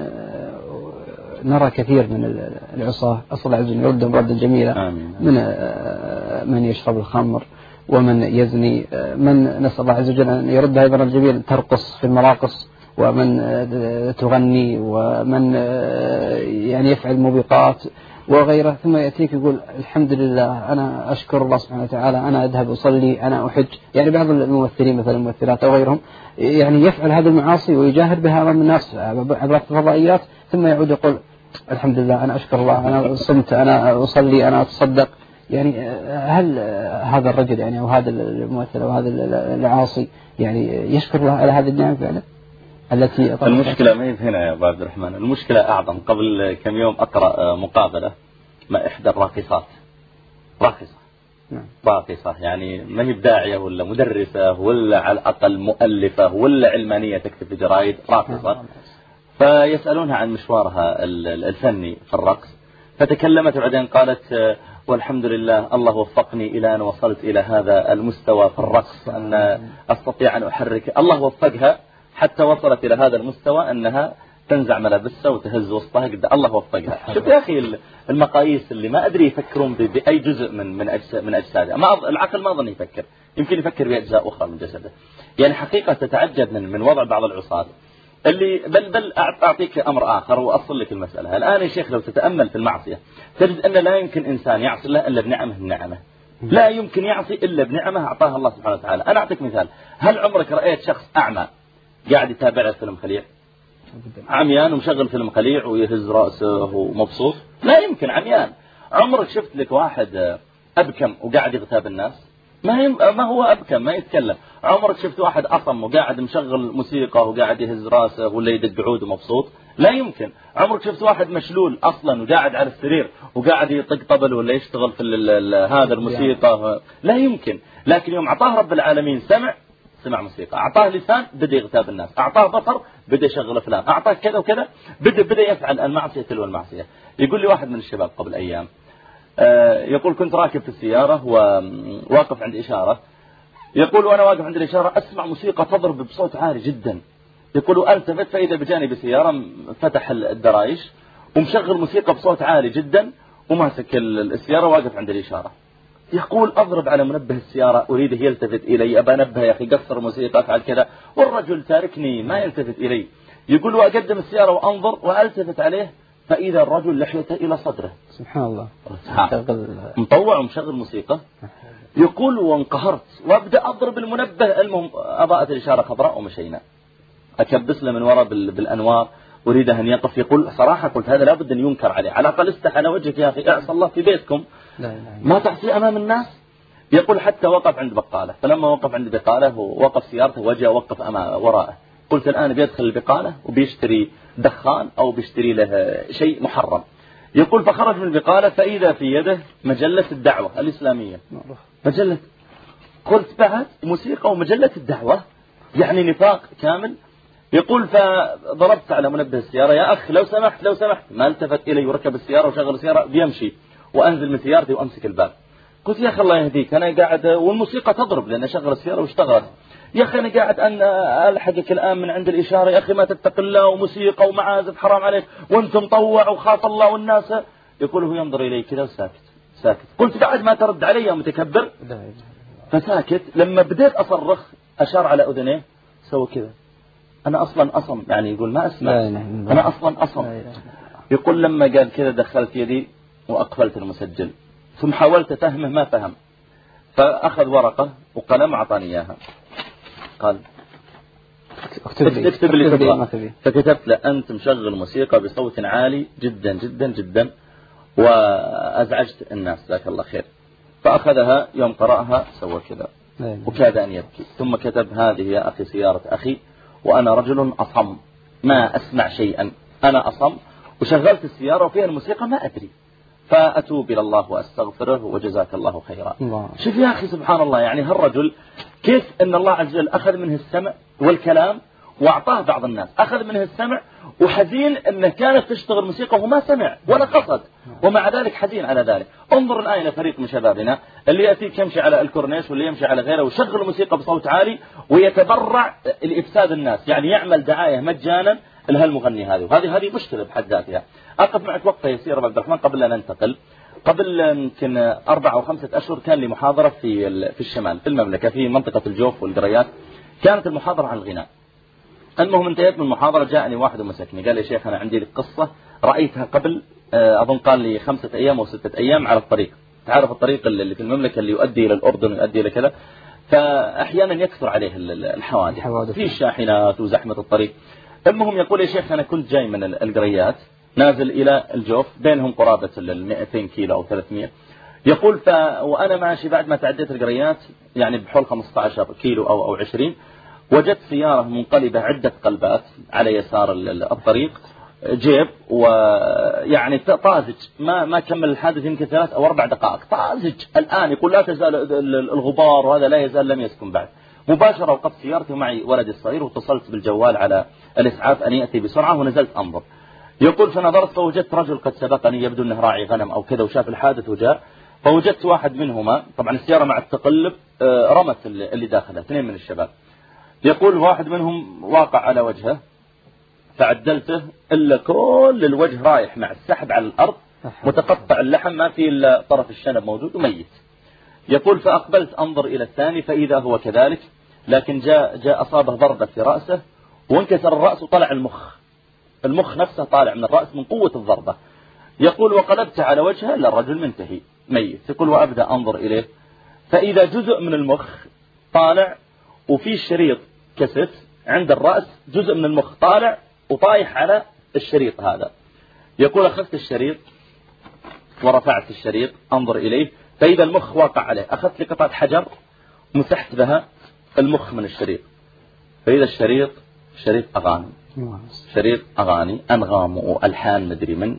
نرى كثير من العصاة أصل عز وجل يردهم ردا جميلا، من من يشرب الخمر ومن يزني، من نسأل الله عز وجل أن يرد أيضا الجميل ترقص في المراقص، ومن تغني، ومن يعني يفعل موبقات وغيره، ثم يأتيك يقول الحمد لله أنا أشكر الله سبحانه وتعالى، أنا أذهب أصلي، أنا أحج. يعني بعض الممثلين مثلا الممثلات أو غيرهم يعني يفعل هذه المعاصي ويجاهر بها أمام الناس عبر الفضائيات، ثم يعود يقول الحمد لله أنا أشكر الله، أنا صمت، أنا أصلي، أنا أتصدق. يعني هل هذا الرجل يعني أو هذا الممثل أو هذا العاصي يعني يشكر الله على هذه النعم فعلا التي أطلق؟ المشكلة ما هي هنا يا أبو عبد الرحمن، المشكلة أعظم. قبل كم يوم أقرأ مقابلة مع إحدى الراقصات، راقصة نعم. راقصة يعني ما هي بداعية ولا مدرسة ولا على الأقل مؤلفة ولا علمانية تكتب في جرايد، راقصة. فيسألونها عن مشوارها الفني في الرقص، فتكلمت وبعدين قالت والحمد لله الله وفقني إلى أن وصلت إلى هذا المستوى في الرقص، أن أستطيع أن أحرك. الله وفقها حتى وصلت إلى هذا المستوى أنها تنزع ملابسها وتهز وسطها قد الله وفقها. شوف يا أخي المقاييس اللي ما أدري يفكرون بأي جزء من من من أجسادها. ما العقل ما أظن يفكر، يمكن يفكر بأجزاء أخرى من جسده. يعني حقيقة تتعجب من من وضع بعض العصاة اللي بل بل أعطيك أمر آخر وأصل لك المسألة. الآن يا شيخ لو تتأمل في المعصية تجد أن لا يمكن إنسان يعصي الله إلا بنعمه النعمة، لا يمكن يعصي إلا بنعمة أعطاها الله سبحانه وتعالى. أنا أعطيك مثال، هل عمرك رأيت شخص أعمى قاعد يتابع فيلم خليع؟ عميان ومشغل فيلم خليع ويهز رأسه ومبسوط؟ لا يمكن، عميان. عمرك شفت لك واحد أبكم وقاعد يغتاب الناس؟ ما يم... ما هو أبكم ما يتكلم. عمرك شفت واحد أصم وقاعد مشغل موسيقى وقاعد يهز راسه ولا يدق عود ومبسوط؟ لا يمكن. عمرك شفت واحد مشلول أصلا وقاعد على السرير وقاعد يطق طبل ولا يشتغل في ال... ال... هذا الموسيقى؟ لا يمكن. لكن يوم أعطاه رب العالمين سمع سمع موسيقى، أعطاه لسان بدأ يغتاب الناس، أعطاه بصر بدأ يشغل أفلام، أعطاه كذا وكذا بدأ بدأ يفعل المعصية تلو المعصية. يقول لي واحد من الشباب قبل أيام يقول كنت راكب في السيارة وواقف عند إشارة، يقول وأنا واقف عند الإشارة أسمع موسيقى تضرب بصوت عالي جدا، يقول وألتفت فإذا بجانب سيارة فتح الدرايش ومشغل موسيقى بصوت عالي جدا وماسك السيارة واقف عند الإشارة. يقول أضرب على منبه السيارة أريده يلتفت إلي، أبا نبه يا أخي قصر موسيقى أفعل كذا، والرجل تاركني ما يلتفت إلي. يقول وأقدم السيارة وأنظر وألتفت عليه فإذا الرجل لحيته إلى صدره. سبحان الله. مطوع ومشغل موسيقى. يقول وانقهرت وأبدأ أضرب المنبه، المهم أضاءت الإشارة خضراء ومشينا. أكبس له من وراء بالأنوار أريده أن يقف. يقول صراحة قلت هذا لابد أن ينكر عليه، على الأقل استحى على وجهك يا أخي، اعصى الله في بيتكم ما تعصي أمام الناس. يقول حتى وقف عند بقالة، فلما وقف عند بقالة ووقف سيارته وجاء وقف أمام وراءه. قلت الآن بيدخل البقالة وبيشتري دخان أو بيشتري له شيء محرم. يقول فخرج من البقالة فإذا في يده مجلة الدعوة الإسلامية، مجلة. قلت بعد موسيقى ومجلة الدعوة، يعني نفاق كامل. يقول فضربت على منبه السيارة يا أخ لو سمحت لو سمحت، ما التفت إلي وركب السيارة وشغل السيارة بيمشي، وأنزل من سيارتي وأمسك الباب. قلت يا أخي الله يهديك أنا قاعد والموسيقى تضرب لأن شغل السيارة واشتغلت، يا أخي أنا قاعد أن ألحقك الآن من عند الإشارة، يا أخي ما تتق الله وموسيقى ومعازف حرام عليك وأنت مطوع وخاف الله والناس. يقول هو ينظر إلي كذا وساكت ساكت. قلت بعد ما ترد علي يا متكبر؟ فساكت. لما بديت أصرخ أشار على أذنيه سوى كذا. أنا أصلا أصم، يعني يقول ما أسمع، أنا أصلا أصم. يقول لما قال كذا دخلت يدي وأقفلت المسجل، ثم حاولت أفهمه ما فهم، فأخذ ورقة وقلم أعطاني إياها قال اكتب لي, اكتب لي تبغى. فكتبت له أنت مشغل موسيقى بصوت عالي جدا جدا جدا وأزعجت الناس جزاك الله خير. فأخذها يوم قرأها سوى كذا وكاد أن يبكي. ثم كتب هذه يا أخي سيارة أخي وأنا رجل أصم ما أسمع شيئا، أنا أصم وشغلت السيارة وفيها الموسيقى ما أدري، فأتوب إلى الله وأستغفره وجزاك الله خيرا. الله. شوف يا أخي سبحان الله، يعني هالرجل كيف أن الله عز وجل أخذ منه السمع والكلام وأعطاه بعض الناس، أخذ منه السمع وحزين أنه كانت تشتغل موسيقى وما سمع ولا قصد، ومع ذلك حزين على ذلك. انظر الآن إلى فريق من شبابنا اللي يأتيك يمشي على الكورنيش واللي يمشي على غيره ويشغل موسيقى بصوت عالي ويتبرع لإفساد الناس، يعني يعمل دعاية مجانا لهالمغني هذه، وهذه هذه مشكلة بحد ذاتها. أقف معك وقفة يسيرة عبد الرحمن قبل أن ننتقل. قبل يمكن أربعة أو خمسة أشهر كان لي محاضرة في في الشمال في المملكة في منطقة الجوف والقريات، كانت المحاضرة عن الغناء. المهم انتهيت من المحاضرة جاءني واحد ومسكني قال لي شيخ أنا عندي لك قصة رأيتها قبل أظن قال لي خمسة أيام أو ستة أيام على الطريق، تعرف الطريق اللي في المملكة اللي يؤدي إلى الأردن ويؤدي إلى كذا، فأحيانا يكثر عليه الحوادث في الشاحنات وزحمة الطريق. المهم يقول يا شيخ أنا كنت جاي من القريات نازل إلى الجوف بينهم قرابة المئتين كيلو أو ثلاثمئة. يقول ف وأنا ماشي بعد ما تعديت القريات يعني بحول خمسة عشر كيلو أو أو عشرين، وجدت سيارة منقلبة عدة قلبات على يسار الطريق، جيب ويعني طازج ما ما كمل الحادث يمكن ثلاث أو أربع دقائق طازج الآن. يقول لا تزال الغبار وهذا لا يزال لم يسكن بعد. مباشرة وقفت سيارتي ومعي ولدي الصغير واتصلت بالجوال على الإسعاف أن يأتي بسرعة ونزلت أنظر. يقول فنظرت فوجدت رجل قد سبقني يبدو أنه راعي غنم أو كذا وشاف الحادث وجاء، فوجدت واحد منهما طبعا السيارة مع التقلب رمت اللي داخلها اثنين من الشباب. يقول واحد منهم واقع على وجهه فعدلته إلا كل الوجه رايح مع السحب على الأرض متقطع اللحم ما في إلا طرف الشنب موجود وميت. يقول فأقبلت أنظر إلى الثاني فإذا هو كذلك، لكن جاء جاء أصابه ضربة في رأسه وانكسر الرأس وطلع المخ، المخ نفسه طالع من الرأس من قوة الضربة. يقول وقلبت على وجهه إلا الرجل منتهي ميت. يقول وأبدأ أنظر إليه فإذا جزء من المخ طالع وفي شريط كست عند الرأس، جزء من المخ طالع وطايح على الشريط هذا. يقول أخذت الشريط ورفعت الشريط أنظر إليه فإذا المخ واقع عليه، أخذت لي قطعة حجر مسحت بها المخ من الشريط، فإذا الشريط شريط أغاني، شريط أغاني أنغام وألحان مدري من.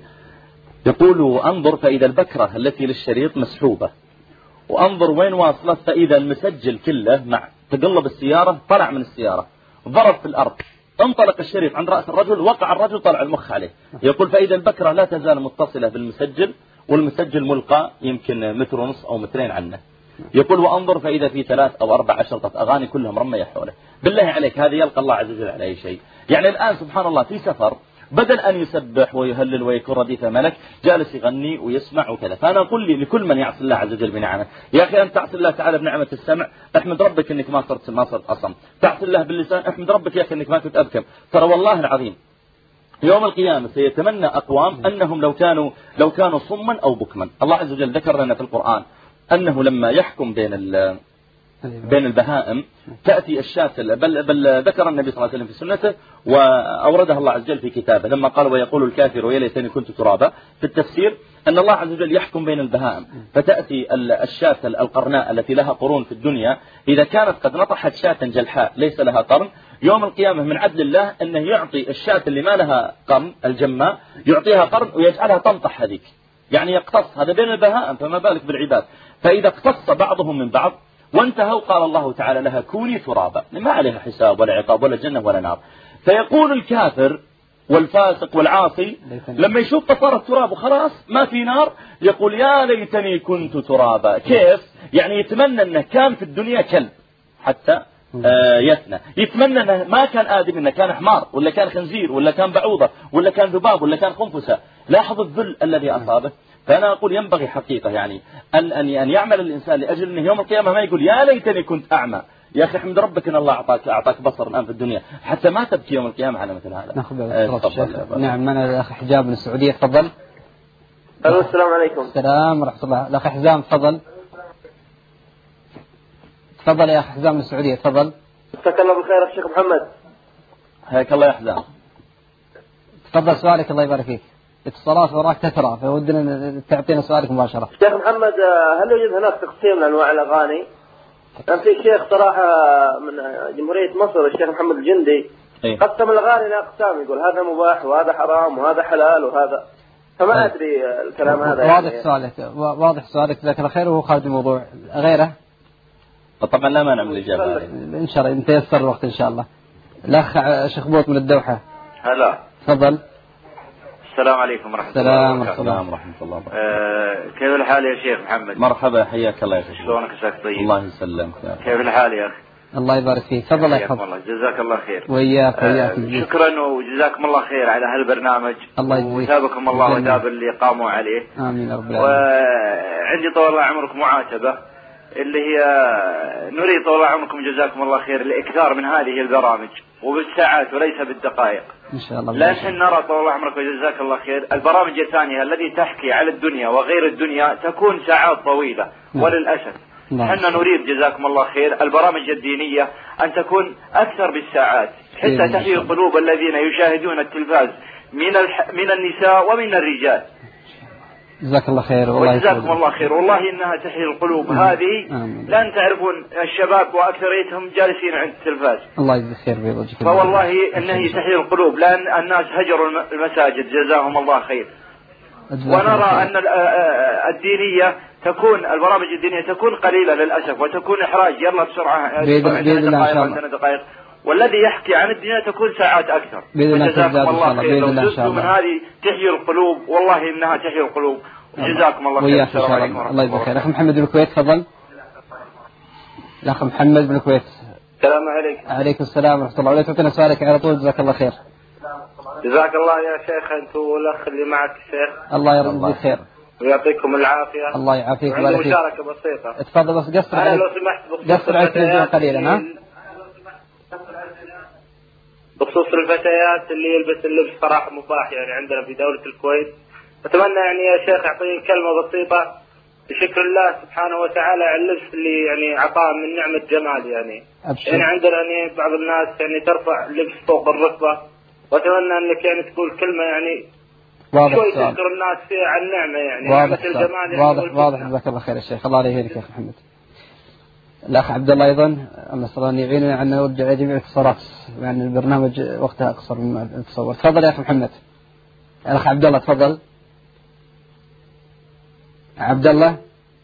يقول أنظر فإذا البكرة التي للشريط مسحوبة، وأنظر وين واصلت فإذا المسجل كله مع تقلب السيارة طلع من السيارة ضرب في الأرض، انطلق الشريط عند رأس الرجل، وقع الرجل طلع المخ عليه. يقول فإذا البكرة لا تزال متصلة بالمسجل، والمسجل ملقى يمكن متر ونص أو مترين عنه. يقول وأنظر فإذا في ثلاث أو أربع عشرة أغاني كلهم رمية حوله. بالله عليك هذه يلقى الله عز وجل على أي شيء؟ يعني الآن سبحان الله في سفر بدل أن يسبح ويهلل ويكون رديف ملك جالس يغني ويسمع وكذا. فأنا أقول لي لكل من يعصي الله عز وجل بنعمه، يا أخي أنت تعصي الله تعالى بنعمة السمع، احمد ربك أنك ما صرت ما صرت أصم. تعصي الله باللسان، احمد ربك يا أخي أنك ما كنت أبكم. ترى والله العظيم يوم القيامة سيتمنى أقوام أنهم لو كانوا لو كانوا صما أو بكما. الله عز وجل ذكر لنا في القرآن أنه لما يحكم بين بين البهائم تأتي الشاة، بل, بل ذكر النبي صلى الله عليه وسلم في سنته وأوردها الله عز وجل في كتابه لما قال ويقول الكافر ويا ليتني كنت ترابا. في التفسير أن الله عز وجل يحكم بين البهائم، فتأتي الشاة القرناء التي لها قرون في الدنيا إذا كانت قد نطحت شاة جلحاء ليس لها قرن، يوم القيامة من عدل الله أنه يعطي الشاة اللي ما لها قرن الجماء يعطيها قرن ويجعلها تنطح هذيك، يعني يقتص. هذا بين البهائم فما بالك بالعباد. فإذا اقتص بعضهم من بعض وانتهوا قال الله تعالى لها كوني ترابا، ما عليها حساب ولا عقاب ولا جنة ولا نار. فيقول الكافر والفاسق والعاصي لما يشوف قطار التراب وخلاص ما في نار يقول يا ليتني كنت ترابا. كيف؟ يعني يتمنى أنه كان في الدنيا كلب حتى آه يثنى، يتمنى أنه ما كان آدم، أنه كان حمار ولا كان خنزير ولا كان بعوضة ولا كان ذباب ولا كان خنفسة. لاحظ الذل الذي أصابه. فأنا أقول ينبغي حقيقة يعني أن أن أن يعمل الإنسان لأجل أنه يوم القيامة ما يقول يا ليتني كنت أعمى. يا أخي احمد ربك أن الله أعطاك أعطاك بصر الآن في الدنيا حتى ما تبكي يوم القيامة على مثل هذا. ناخذ نعم معنا الأخ حجاب من السعودية، تفضل. السلام عليكم. السلام ورحمة الله. الأخ حزام تفضل. تفضل يا أخ حزام من السعودية، تفضل. مساك الله بالخير الشيخ محمد. حياك الله يا حزام. تفضل سؤالك الله يبارك فيك. اتصالات وراك تترى فودنا تعطينا سؤالك مباشرة. شيخ محمد هل يوجد هناك تقسيم لأنواع الأغاني؟ كان في شيخ صراحة من جمهورية مصر الشيخ محمد الجندي إيه؟ قسم الأغاني إلى أقسام، يقول هذا مباح وهذا حرام وهذا حلال وهذا، فما إيه؟ أدري الكلام هذا واضح يعني. سؤالك واضح سؤالك جزاك الله خير وهو خارج الموضوع. غيره طبعا لا مانع من الإجابة إن شاء الله نتيسر الوقت إن شاء الله. الأخ شخبوط من الدوحة. هلا. تفضل. السلام عليكم ورحمة الله وبركاته. السلام ورحمة الله وبركاته. آه كيف الحال يا شيخ محمد؟ مرحبا حياك الله يا شيخ. شلونك عساك طيب؟ الله يسلمك. كيف الحال يا أخي؟ الله يبارك فيك. تفضل يا حبيبي. الله جزاك الله خير. وياك وياك. آه شكرا وجزاكم الله خير على هالبرنامج. الله يجزيك. وثابكم الله وثاب اللي قاموا عليه. آمين يا رب العالمين. وعندي طول الله عمركم معاتبة اللي هي نريد طول الله عمركم جزاكم الله خير الإكثار من هذه البرامج وبالساعات وليس بالدقائق إن شاء الله. لا نحن نرى طول الله عمرك وجزاك الله خير البرامج الثانية التي تحكي على الدنيا وغير الدنيا تكون ساعات طويلة. نعم. وللأسف نحن نريد جزاكم الله خير البرامج الدينية أن تكون أكثر بالساعات حتى تحيي قلوب الذين يشاهدون التلفاز من الح... من النساء ومن الرجال. جزاك الله خير. والله جزاكم الله خير. والله إنها تحيي القلوب. آمين. هذه آمين. لن تعرفون الشباب وأكثريتهم جالسين عند التلفاز. الله يجزيك خير بيضجك. فوالله إنه تحيي القلوب لأن الناس هجروا المساجد جزاهم الله خير. ونرى أن الدينية تكون البرامج الدينية تكون قليلة للأسف وتكون إحراج يلا بسرعة عندنا دقائق والذي يحكي عن الدنيا تكون ساعات أكثر. جزاكم الله خير. لو زدتوا من هذه تحيي القلوب والله إنها تحيي القلوب. جزاكم الله خير. السلام عليكم ورحمة الله وبركاته. الأخ محمد بن الكويت تفضل. الأخ محمد بن الكويت. السلام عليكم. عليكم السلام ورحمة الله. ولا تعطينا سؤالك على طول جزاك الله خير. جزاك الله يا شيخ أنت والأخ اللي معك الشيخ. الله يرضى خير. ويعطيكم العافية. الله يعافيك. عندي مشاركة بسيطة. تفضل بس قصر على لو سمحت قصر على التلفزيون قليلا. ها بخصوص الفتيات اللي يلبس اللبس صراحة مباح يعني عندنا في دولة الكويت. أتمنى يعني يا شيخ أعطيني كلمة بسيطة بشكر الله سبحانه وتعالى على اللبس اللي يعني عطاه من نعمة جمال يعني. أبشر. يعني عندنا يعني بعض الناس يعني ترفع اللبس فوق الركبة، وأتمنى أنك يعني تقول كلمة يعني شوي تذكر الناس فيها عن النعمة يعني واضح نعمة الجمال يعني. واضح واضح جزاك الله خير يا شيخ، الله يهديك يا أخي محمد. الأخ عبد الله أيضا نسأل الله أن يعيننا أن نرجع جميع الاتصالات، يعني البرنامج وقتها أقصر مما نتصور. تفضل يا أخي محمد. الأخ عبد الله تفضل. عبد الله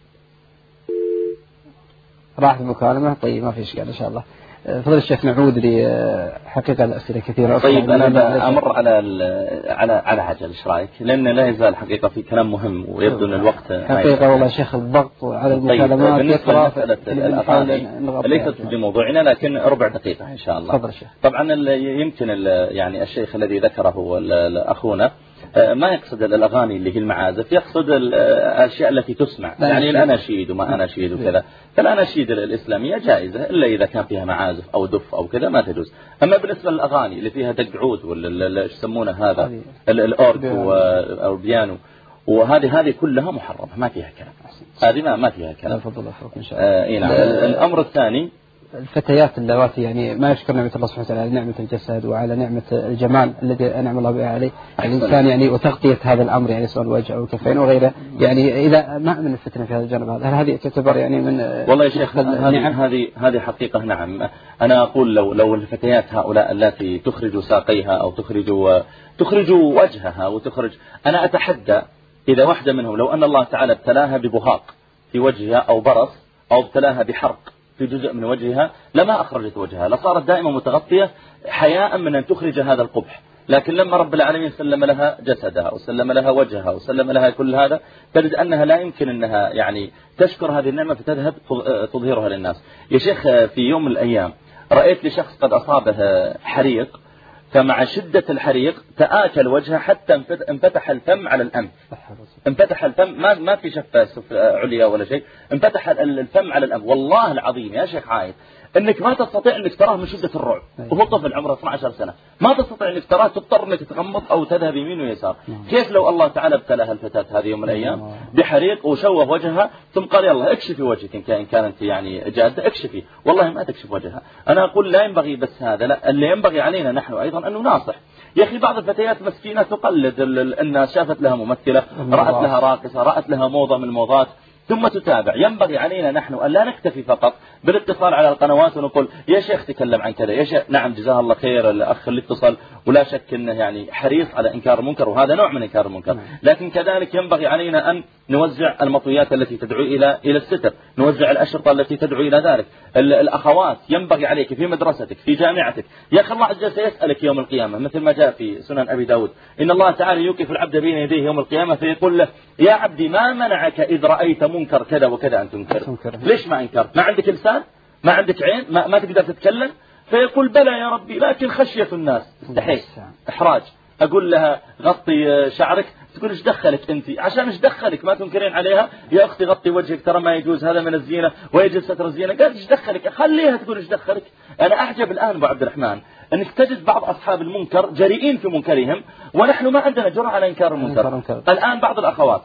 راح المكالمة. طيب ما في إشكال إن شاء الله. فضل الشيخ نعود لحقيقة الأسئلة كثيرة. طيب أنا أمر على على على عجل إيش رأيك؟ لأن لا يزال حقيقة في كلام مهم ويبدو أن الوقت حقيقة والله شيخ الضغط على المكالمات. طيب بالنسبة لمسألة الأغاني ليست بموضوعنا لكن ربع دقيقة إن شاء الله. تفضل الشيخ. طبعا يمكن يعني الشيخ الذي ذكره أخونا ما يقصد الأغاني اللي هي المعازف، يقصد الأشياء التي تسمع يعني الأناشيد وما أناشيد وكذا. فالأناشيد الإسلامية جائزة إلا إذا كان فيها معازف أو دف أو كذا ما تجوز. أما بالنسبة للأغاني اللي فيها دق عود ولا إيش يسمونه هذا الأورج أو البيانو وهذه هذه كلها محرمة ما فيها كلام. هذه ما ما فيها كلام. تفضل أخوك إن شاء الله. آه نعم. الأمر الثاني الفتيات اللواتي يعني ما يشكر نعمة الله سبحانه وتعالى على نعمة الجسد وعلى نعمة الجمال الذي أنعم الله بها عليه الإنسان يعني، وتغطية هذا الأمر يعني سواء الوجه أو الكفين وغيره يعني. إذا ما من الفتنة في هذا الجانب هذا، هل هذه تعتبر يعني من والله يا شيخ هذه هذه هذه حقيقة نعم. أنا أقول لو لو الفتيات هؤلاء التي تخرج ساقيها أو تخرج تخرج وجهها وتخرج، أنا أتحدى إذا واحدة منهم لو أن الله تعالى ابتلاها ببهاق في وجهها أو برص أو ابتلاها بحرق في جزء من وجهها لما أخرجت وجهها، لصارت دائما متغطية حياء من أن تخرج هذا القبح. لكن لما رب العالمين سلم لها جسدها وسلم لها وجهها وسلم لها كل هذا، تجد أنها لا يمكن أنها يعني تشكر هذه النعمة فتذهب تظهرها للناس. يا شيخ في يوم من الأيام رأيت لشخص قد أصابه حريق، فمع شدة الحريق تآكل وجهه حتى انفتح الفم على الأنف، انفتح الفم ما ما في شفة عليا ولا شيء، انفتح الفم على الأنف. والله العظيم يا شيخ عايد انك ما تستطيع انك تراه من شدة الرعب، وهو طفل عمره اثنتي عشرة سنة ما تستطيع انك تراه، تضطر انك تتغمض او تذهب يمين ويسار. كيف لو الله تعالى ابتلاها الفتاة هذه يوم من الايام بحريق وشوه وجهها ثم قال يلا اكشفي وجهك ان كانت يعني جادة اكشفي، والله ما تكشف وجهها. انا اقول لا ينبغي بس هذا، لا اللي ينبغي علينا نحن ايضا ان نناصح. يا أخي بعض الفتيات مسكينة تقلد الناس، شافت لها ممثلة، رأت لها راقصة، رأت لها موضة من الموضات ثم تتابع. ينبغي علينا نحن أن لا نكتفي فقط بالاتصال على القنوات ونقول يا شيخ تكلم عن كذا يا شيخ. نعم جزاه الله خير الأخ اللي اتصل، ولا شك أنه يعني حريص على إنكار المنكر وهذا نوع من إنكار المنكر، لكن كذلك ينبغي علينا أن نوزع المطويات التي تدعو إلى إلى الستر، نوزع الأشرطة التي تدعو إلى ذلك. الأخوات ينبغي عليك في مدرستك في جامعتك، يا أخي الله عز وجل سيسألك يوم القيامة مثل ما جاء في سنن أبي داود إن الله تعالى يوقف العبد بين يديه يوم القيامة فيقول له يا عبدي ما منعك إذ رأيت منكر كذا وكذا أن تنكر؟ ليش ما أنكرت؟ ما عندك لسان؟ ما عندك عين؟ ما, ما تقدر تتكلم؟ فيقول بلى يا ربي لكن خشية الناس، استحيت إحراج. أقول لها غطي شعرك، تقول إيش دخلك أنت؟ عشان إيش دخلك ما تنكرين عليها؟ يا أختي غطي وجهك ترى ما يجوز هذا من الزينة ويجوز ستر الزينة. قالت إيش دخلك؟ خليها تقول إيش دخلك. أنا أعجب الآن أبو عبد الرحمن أنك تجد بعض أصحاب المنكر جريئين في منكرهم ونحن ما عندنا جرأة على إنكار المنكر. الآن بعض الأخوات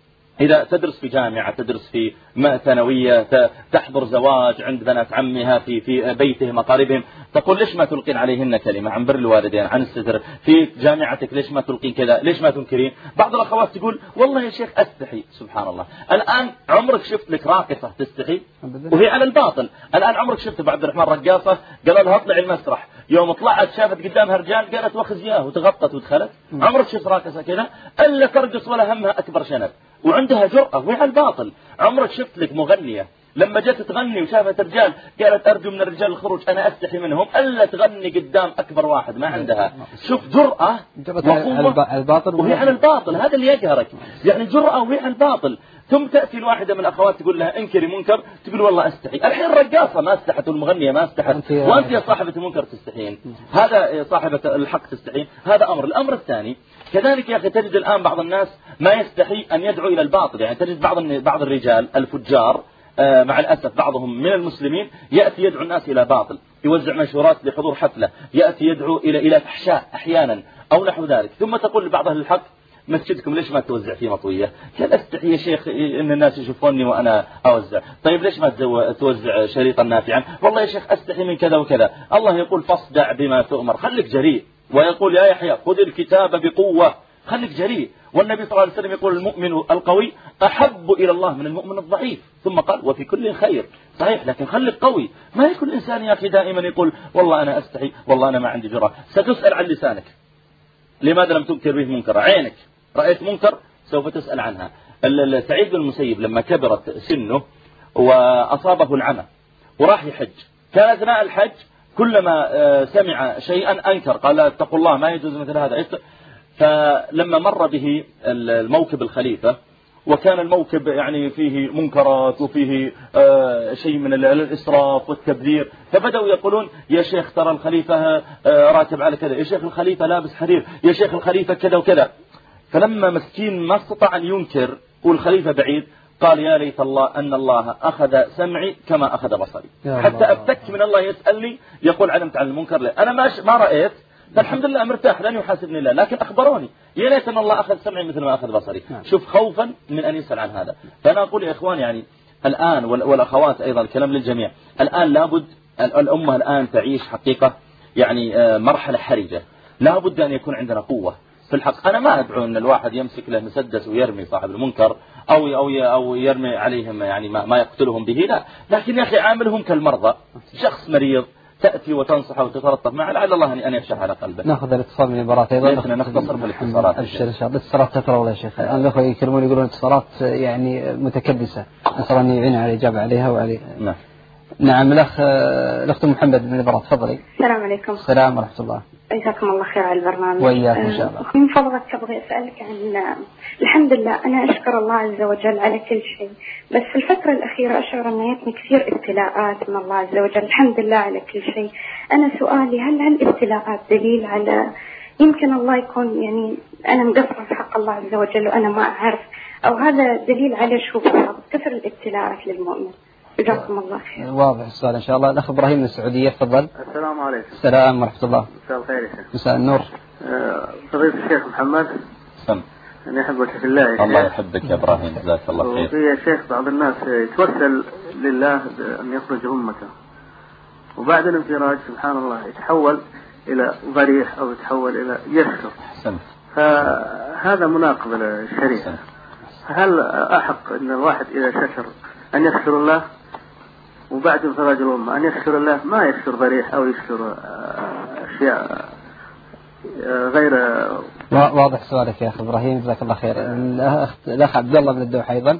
إذا تدرس في جامعة، تدرس في ثانوية، تحضر زواج عند بنات عمها في في بيتهم أقاربهم، تقول ليش ما تلقين عليهن كلمة عن بر الوالدين عن الستر في جامعتك؟ ليش ما تلقين كذا؟ ليش ما تنكرين؟ بعض الأخوات تقول والله يا شيخ أستحي. سبحان الله. الآن عمرك شفت لك راقصة تستحي وهي على الباطل؟ الآن عمرك شفت أبو عبد الرحمن رقاصة قالوا لها اطلعي المسرح، يوم طلعت شافت قدامها رجال قالت وخزياه وتغطت ودخلت؟ عمرك شفت راقصة كذا؟ ألا ترقص ولا همها أكبر شنب وعندها جرأة وهي على الباطل. عمرك شفت لك مغنية لما جت تغني وشافت رجال قالت أرجو من الرجال الخروج أنا أستحي منهم، ألا تغني قدام أكبر واحد ما عندها؟ شوف جرأة الباطل وهي على الباطل، هذا اللي يقهرك يعني جرأة وهي على الباطل. ثم تأتي الواحدة من الأخوات تقول لها انكري منكر، تقول والله أستحي. الحين الرقاصة ما استحت والمغنية ما استحت وأنت يا صاحبة المنكر تستحين، هذا صاحبة الحق تستحين. هذا أمر. الأمر الثاني كذلك يا أخي تجد الآن بعض الناس ما يستحي أن يدعو إلى الباطل، يعني تجد بعض بعض الرجال الفجار مع الأسف بعضهم من المسلمين يأتي يدعو الناس إلى باطل. يوزع منشورات لحضور حفلة، يأتي يدعو إلى إلى فحشاء أحيانا أو نحو ذلك، ثم تقول لبعض أهل الحق مسجدكم ليش ما توزع فيه مطوية؟ كان أستحي يا شيخ إن الناس يشوفوني وأنا أوزع. طيب ليش ما توزع شريطا نافعا؟ والله يا شيخ أستحي من كذا وكذا. الله يقول فاصدع بما تؤمر، خليك جريء. ويقول يا يحيى خذ الكتاب بقوة، خليك جريء. والنبي صلى الله عليه وسلم يقول المؤمن القوي أحب إلى الله من المؤمن الضعيف، ثم قال وفي كل خير. صحيح، لكن خليك قوي. ما يكون الإنسان يا أخي دائما يقول والله أنا أستحي، والله أنا ما عندي جرأة. ستسأل عن لسانك، لماذا لم تنكر به منكر؟ عينك رأيت منكر سوف تسأل عنها. سعيد بن المسيب لما كبرت سنه وأصابه العمى وراح يحج، كان أثناء الحج كلما سمع شيئا أنكر، قال اتقوا الله ما يجوز مثل هذا. فلما مر به الموكب الخليفة وكان الموكب يعني فيه منكرات وفيه شيء من الإسراف والتبذير، فبدأوا يقولون يا شيخ ترى الخليفة راتب على كذا، يا شيخ الخليفة لابس حرير، يا شيخ الخليفة كذا وكذا. فلما مسكين ما استطاع أن ينكر والخليفة بعيد، قال يا ليت الله أن الله أخذ سمعي كما أخذ بصري، حتى أفتك من الله يسألني يقول علمت عن المنكر لي. أنا ما ما رأيت، فالحمد لله مرتاح لن يحاسبني الله، لكن أخبروني يا ليت أن الله أخذ سمعي مثل ما أخذ بصري. شوف خوفا من أن يسأل عن هذا. فأنا أقول يا إخوان يعني الآن والأخوات أيضا الكلام للجميع، الآن لابد الأمة الآن تعيش حقيقة يعني مرحلة حرجة، لابد أن يكون عندنا قوة في الحق. أنا ما أدعو أن الواحد يمسك له مسدس ويرمي صاحب المنكر أو أو أو يرمي عليهم يعني ما, ما يقتلهم به، لا، لكن يا أخي عاملهم كالمرضى. شخص مريض تأتي وتنصحه وتتلطف معه، لعل الله أن يشرح على قلبه. نأخذ الاتصال من الإبارات أيضا. ليتنا نختصر بالاتصالات. أبشر إن شاء الله. الاتصالات تترى ولا شيخ. الآن الأخوة يكلمون يقولون اتصالات يعني متكدسة، نسأل أن يعين على الإجابة عليها وعلي. نعم. نعم. الأخ الأخت محمد من الإبارات، تفضلي. السلام عليكم. السلام ورحمة الله. جزاكم الله خير على البرنامج. وإياك إن شاء الله. من فضلك أبغى أسألك عن الحمد لله أنا أشكر الله عز وجل على كل شيء، بس في الفترة الأخيرة أشعر أن يتني كثير ابتلاءات من الله عز وجل، الحمد لله على كل شيء. أنا سؤالي هل هالابتلاءات دليل على يمكن الله يكون يعني أنا مقصرة في حق الله عز وجل وأنا ما أعرف، أو هذا دليل على شو بالضبط كثر الابتلاءات للمؤمن؟ جزاكم الله خير. واضح السؤال إن شاء الله. الأخ إبراهيم من السعودية، تفضل. السلام عليكم. السلام ورحمة الله. مساء الخير يا شيخ. مساء النور. فضيلة الشيخ محمد. سم. أنا أحبك في الله يا شيخ. الله يحبك يا إبراهيم، جزاك الله خير. وفي يا شيخ بعض الناس يتوسل لله أن يخرج أمته، وبعد الانفراج سبحان الله يتحول إلى ضريح أو يتحول إلى يسر. أحسن. فهذا مناقض للشريعة. هل أحق أن الواحد إذا شكر أن يشكر الله، وبعد انفراج الأمة أن يشكر الله ما يشكر ضريح أو يشكر أشياء غير واضح سؤالك يا أخي إبراهيم، جزاك الله خير. الأخ عبد الله من الدوحة أيضا.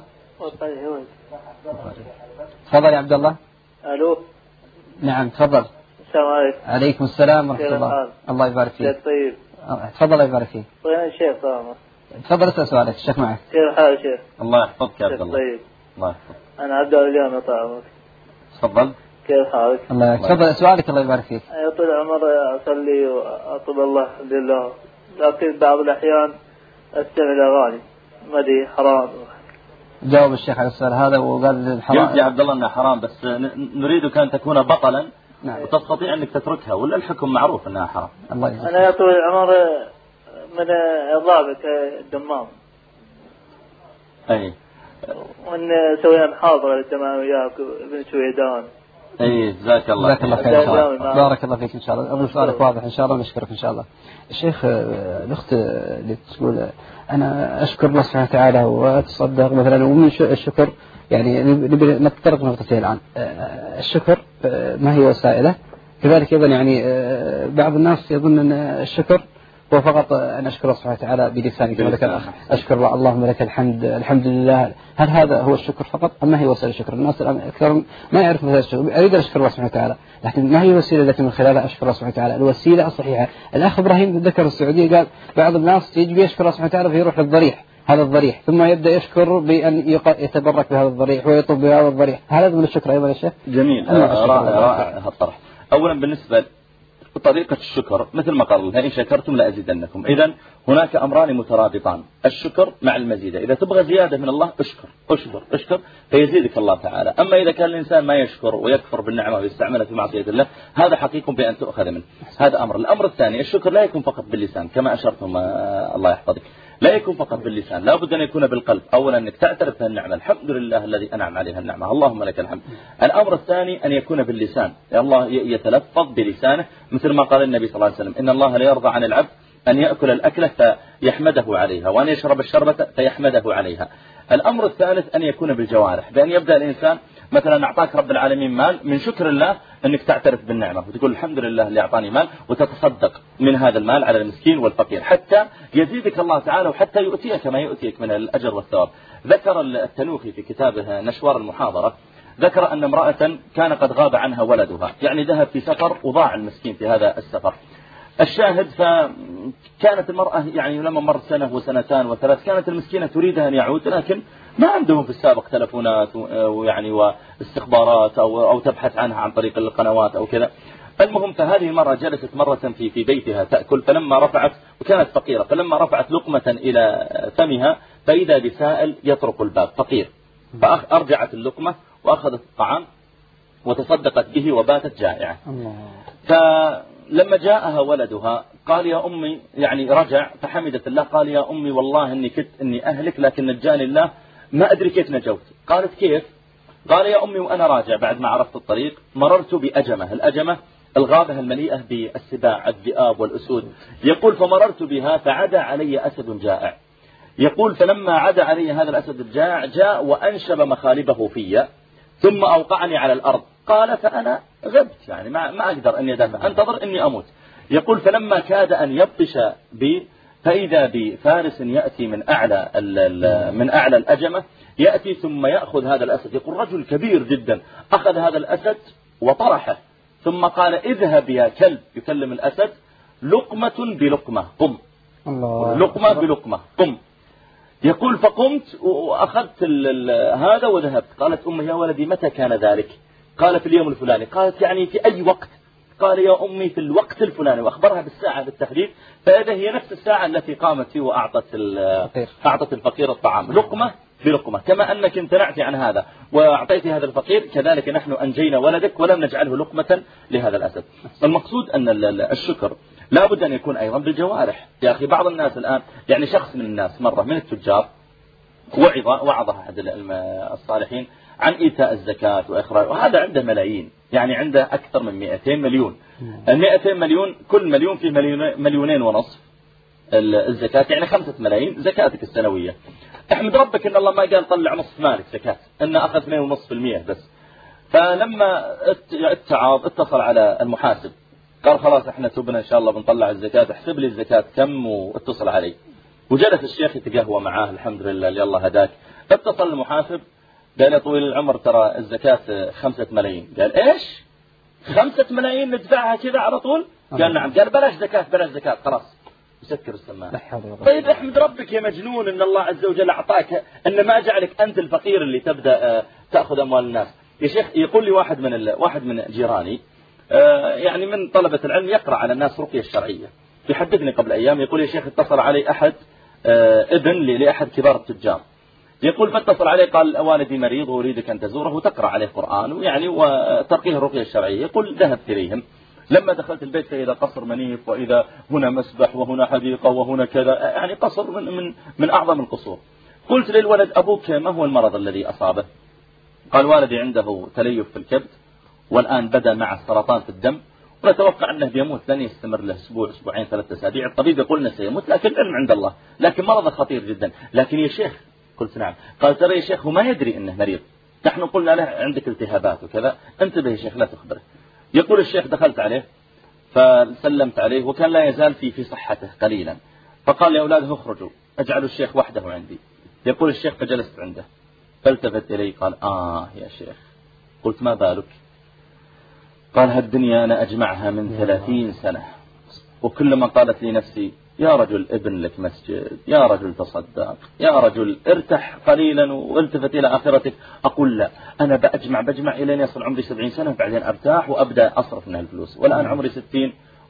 تفضل يا عبد الله. ألو. نعم تفضل. السلام عليكم. عليكم السلام ورحمة الله. الله يبارك فيك. طيب. تفضل الله يبارك فيك. طيب يا شيخ طبعا. تفضل اسأل سؤالك، الشيخ معك. كيف حالك شيخ؟ الله يحفظك يا عبد الله. طيب. الله يحفظك. أنا عبد الله الجامع طعمك. تفضل. كيف حالك؟ الله تفضل سؤالك الله يبارك فيك. أنا طول عمر أصلي وأطلب الله لله، لكن بعض الأحيان أستمع الأغاني ما دي حرام. جاوب الشيخ على السؤال هذا وقال حرام. قلت يا عبد الله أنها حرام، بس نريدك أن تكون بطلا. نعم. وتستطيع أنك تتركها، ولا الحكم معروف أنها حرام. الله يجزاك. أنا طول العمر من الضابط الدمام. أي. وإن سوينا محاضرة للتمام وياك ابن سويدان. أي جزاك الله. جزاك الله خير. بارك الله فيك إن شاء الله. أبو سؤالك واضح إن شاء الله، نشكرك إن شاء الله. الشيخ الأخت اللي تقول أنا أشكر الله سبحانه وتعالى وأتصدق مثلا، ومن الشكر يعني نبي نتطرق نقطتين الآن. الشكر ما هي وسائله، كذلك أيضا يعني بعض الناس يظن أن الشكر هو فقط أن أشكر الله سبحانه وتعالى بلساني كما ذكر الأخ، أشكر الله اللهم لك الحمد الحمد لله. هل هذا هو الشكر فقط أم ما هي وسيلة الشكر؟ الناس الآن أكثر ما يعرف مثل الشكر. أريد أن أشكر الله سبحانه وتعالى، لكن ما هي الوسيلة التي من خلالها أشكر الله سبحانه وتعالى؟ الوسيلة الصحيحة. الأخ إبراهيم ذكر السعودية قال بعض الناس يجي يشكر الله سبحانه وتعالى فيروح للضريح، هذا الضريح، ثم يبدأ يشكر بأن يتبرك بهذا الضريح ويطلب بهذا الضريح. هل هذا من الشكر أيضا يا شيخ؟ جميل. رائع رائع هالطرح. أولا بالنسبة طريقة الشكر مثل ما قال الله إن شكرتم لأزيدنكم. إذن هناك أمران مترابطان، الشكر مع المزيد. إذا تبغى زيادة من الله اشكر اشكر اشكر فيزيدك الله تعالى. أما إذا كان الإنسان ما يشكر ويكفر بالنعمة ويستعملها في معصية الله هذا حقيق بأن تؤخذ منه. هذا أمر. الأمر الثاني الشكر لا يكون فقط باللسان كما أشرتم الله يحفظك، لا يكون فقط باللسان، لا بد أن يكون بالقلب. أولا أنك تعترف بالنعمة، الحمد لله الذي أنعم عليها النعمة، اللهم لك الحمد. الأمر الثاني أن يكون باللسان، الله يتلفظ بلسانه مثل ما قال النبي صلى الله عليه وسلم إن الله لا يرضى عن العبد أن يأكل الأكلة فيحمده عليها وأن يشرب الشربة فيحمده عليها. الأمر الثالث أن يكون بالجوارح، بأن يبدأ الإنسان مثلا أعطاك رب العالمين مال، من شكر الله أنك تعترف بالنعمة وتقول الحمد لله اللي أعطاني مال، وتتصدق من هذا المال على المسكين والفقير حتى يزيدك الله تعالى وحتى يؤتيك ما يؤتيك من الأجر والثواب. ذكر التنوخي في كتابه نشوار المحاضرة ذكر أن امرأة كان قد غاب عنها ولدها، يعني ذهب في سفر وضاع المسكين في هذا السفر. الشاهد فكانت المرأة يعني لما مر سنة وسنتان وثلاث كانت المسكينة تريدها أن يعود، لكن ما عندهم في السابق تلفونات ويعني واستخبارات أو, أو تبحث عنها عن طريق القنوات أو كذا. المهم فهذه المرة جلست مرة في في بيتها تأكل، فلما رفعت وكانت فقيرة فلما رفعت لقمة إلى فمها فإذا بسائل يطرق الباب فقير، فأرجعت اللقمة وأخذت الطعام وتصدقت به وباتت جائعة. فلما جاءها ولدها قال يا أمي، يعني رجع فحمدت الله، قال يا أمي والله إني كنت إني أهلك لكن نجاني الله، ما أدري كيف نجوت. قالت كيف؟ قال يا أمي وأنا راجع بعد ما عرفت الطريق مررت بأجمة، الأجمة الغابة المليئة بالسباع الذئاب والأسود، يقول فمررت بها فعدى علي أسد جائع، يقول فلما عدى علي هذا الأسد الجائع جاء وأنشب مخالبه في ثم أوقعني على الأرض. قال فأنا غبت، يعني ما, ما أقدر أن يدافع، أنتظر أني أموت. يقول فلما كاد أن يبطش بي فإذا بفارس يأتي من أعلى من أعلى الأجمة يأتي ثم يأخذ هذا الأسد، يقول رجل كبير جدا أخذ هذا الأسد وطرحه ثم قال اذهب يا كلب، يكلم الأسد لقمة بلقمة قم، لقمة بلقمة قم. يقول فقمت وأخذت هذا وذهبت. قالت أمي يا ولدي متى كان ذلك؟ قال في اليوم الفلاني. قالت يعني في أي وقت؟ قال يا أمي في الوقت الفلاني، وأخبرها بالساعة بالتحديد، فإذا هي نفس الساعة التي قامت فيه وأعطت أعطت الفقير الطعام لقمة بلقمة. كما أنك امتنعت عن هذا وأعطيت هذا الفقير كذلك نحن أنجينا ولدك ولم نجعله لقمة لهذا الأسد. المقصود أن الشكر لا بد أن يكون أيضا بالجوارح. يا أخي بعض الناس الآن، يعني شخص من الناس مرة من التجار وعظ وعظه أحد الصالحين عن إيتاء الزكاة وإخراج، وهذا عنده ملايين، يعني عنده أكثر من مئتين مليون. المئتين مليون كل مليون فيه مليونين ونصف الزكاة، يعني خمسة ملايين زكاتك السنوية. احمد ربك ان الله ما قال طلع نصف مالك زكاة، ان أخذ اثنين ونصف في المية بس. فلما اتعاض اتصل على المحاسب قال خلاص احنا تبنا ان شاء الله بنطلع الزكاة، احسب لي الزكاة كم، واتصل علي. وجلس الشيخ يتقهوى معاه الحمد لله اللي الله هداك. اتصل المحاسب قال يا طويل العمر ترى الزكاة خمسة ملايين. قال ايش خمسة ملايين ندفعها كذا على طول؟ قال نعم. قال بلاش زكاة بلاش زكاة خلاص يسكر السماعة. طيب احمد ربك يا مجنون ان الله عز وجل اعطاك، ان ما جعلك انت الفقير اللي تبدأ تأخذ اموال الناس. يا شيخ يقول لي واحد من واحد من جيراني يعني من طلبة العلم يقرأ على الناس رقية الشرعية، يحدثني قبل ايام يقول يا شيخ اتصل علي احد ابن لأحد كبار التجار، يقول فاتصل عليه قال والدي مريض وأريدك أن تزوره وتقرأ عليه قرآن ويعني وترقيه الرقية الشرعية. يقول ذهبت إليهم، لما دخلت البيت فإذا قصر منيف وإذا هنا مسبح وهنا حديقة وهنا كذا، يعني قصر من, من, من أعظم القصور. قلت للولد أبوك ما هو المرض الذي أصابه؟ قال والدي عنده تليف في الكبد والآن بدأ مع السرطان في الدم ونتوقع أنه بيموت لن يستمر له أسبوع أسبوعين ثلاثة أسابيع، الطبيب يقول أنه سيموت لكن العلم عند الله، لكن مرضه خطير جدا. لكن يا شيخ قلت نعم. قال ترى يا شيخ هو ما يدري أنه مريض، نحن قلنا له عندك التهابات وكذا، انتبه يا شيخ لا تخبره. يقول الشيخ دخلت عليه فسلمت عليه وكان لا يزال في في صحته قليلا، فقال يا أولاده اخرجوا اجعلوا الشيخ وحده عندي. يقول الشيخ فجلست عنده فالتفت إلي قال آه يا شيخ. قلت ما بالك؟ قال هالدنيا أنا أجمعها من ثلاثين سنة، وكلما قالت لي نفسي يا رجل ابن لك مسجد، يا رجل تصدق، يا رجل ارتاح قليلا والتفت إلى آخرتك، أقول لا أنا بأجمع بجمع إلى أن يصل عمري سبعين سنة بعدين أرتاح وأبدأ أصرف من الفلوس، والآن عمري ستين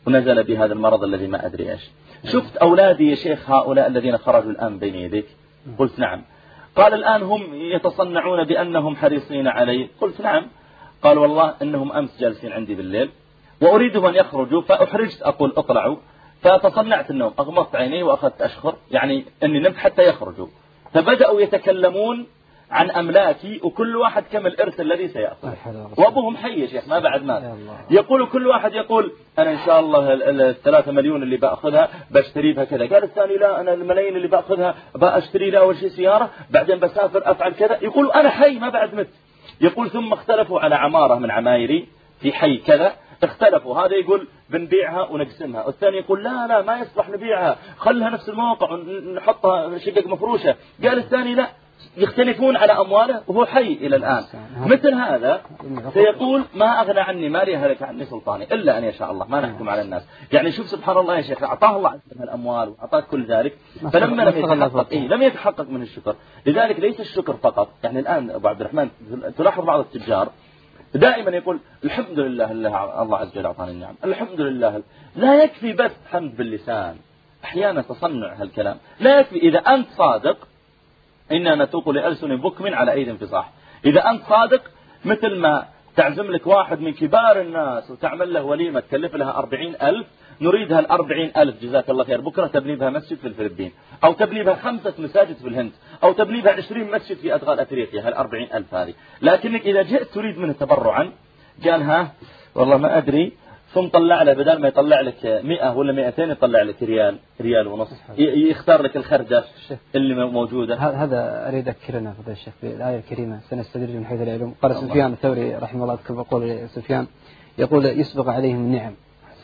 ونزل بهذا المرض الذي ما أدري إيش. شفت أولادي يا شيخ هؤلاء الذين خرجوا الآن بين يديك؟ قلت نعم. قال الآن هم يتصنعون بأنهم حريصين علي. قلت نعم. قال والله إنهم أمس جالسين عندي بالليل وأريدهم أن يخرجوا فأحرجت أقول اطلعوا، فتصنعت النوم، أغمضت عيني وأخذت أشخر يعني أني نمت حتى يخرجوا، فبدأوا يتكلمون عن أملاكي وكل واحد كم الإرث الذي سيأخذ، وأبوهم حي يا شيخ ما بعد مات. يقول كل واحد يقول أنا إن شاء الله الثلاثة مليون اللي بأخذها بشتري بها كذا. قال الثاني لا أنا الملايين اللي بأخذها بأشتري لها أول شيء سيارة بعدين بسافر أفعل كذا. يقول أنا حي ما بعد مت. يقول ثم اختلفوا على عمارة من عمايري في حي كذا، اختلفوا، هذا يقول بنبيعها ونقسمها، والثاني يقول لا لا ما يصلح نبيعها خلها نفس الموقع ونحطها شقق مفروشة. قال الثاني لا، يختلفون على أمواله وهو حي إلى الآن. مثل هذا سيقول ما أغنى عني مالي هلك عني سلطاني إلا أن يشاء الله، ما نحكم على الناس. يعني شوف سبحان الله يا شيخ، أعطاه الله عز وجل الأموال وأعطاه كل ذلك، فلما لم يتحقق إيه لم يتحقق من الشكر. لذلك ليس الشكر فقط. يعني الآن أبو عبد الرحمن تلاحظ بعض التجار دائما يقول الحمد لله الله عز وجل أعطاني النعم، الحمد لله. لا يكفي بس حمد باللسان، أحيانا تصنع هالكلام لا يكفي. إذا أنت صادق إننا نتوق لألسن بكم على أيد انفصاح. إذا أنت صادق مثل ما تعزم لك واحد من كبار الناس وتعمل له وليمة تكلف لها أربعين ألف، نريدها الأربعين ألف جزاك الله خير بكرة تبني بها مسجد في الفلبين، أو تبني بها خمسة مساجد في الهند، أو تبني بها عشرين مسجد في أدغال أفريقيا، هالأربعين ألف هذه. لكنك إذا جئت تريد منه تبرعا قال ها والله ما أدري، ثم طلع له بدل ما يطلع لك مئة ولا مئتين يطلع لك ريال ريال ونص، يختار لك الخرجة اللي موجودة. هذا أريد أذكرنا فضيلة الشيخ بالآية الكريمة سنستدرج من حيث لا يعلمون. قال سفيان الثوري رحمه الله يقول سفيان يقول يسبق عليهم النعم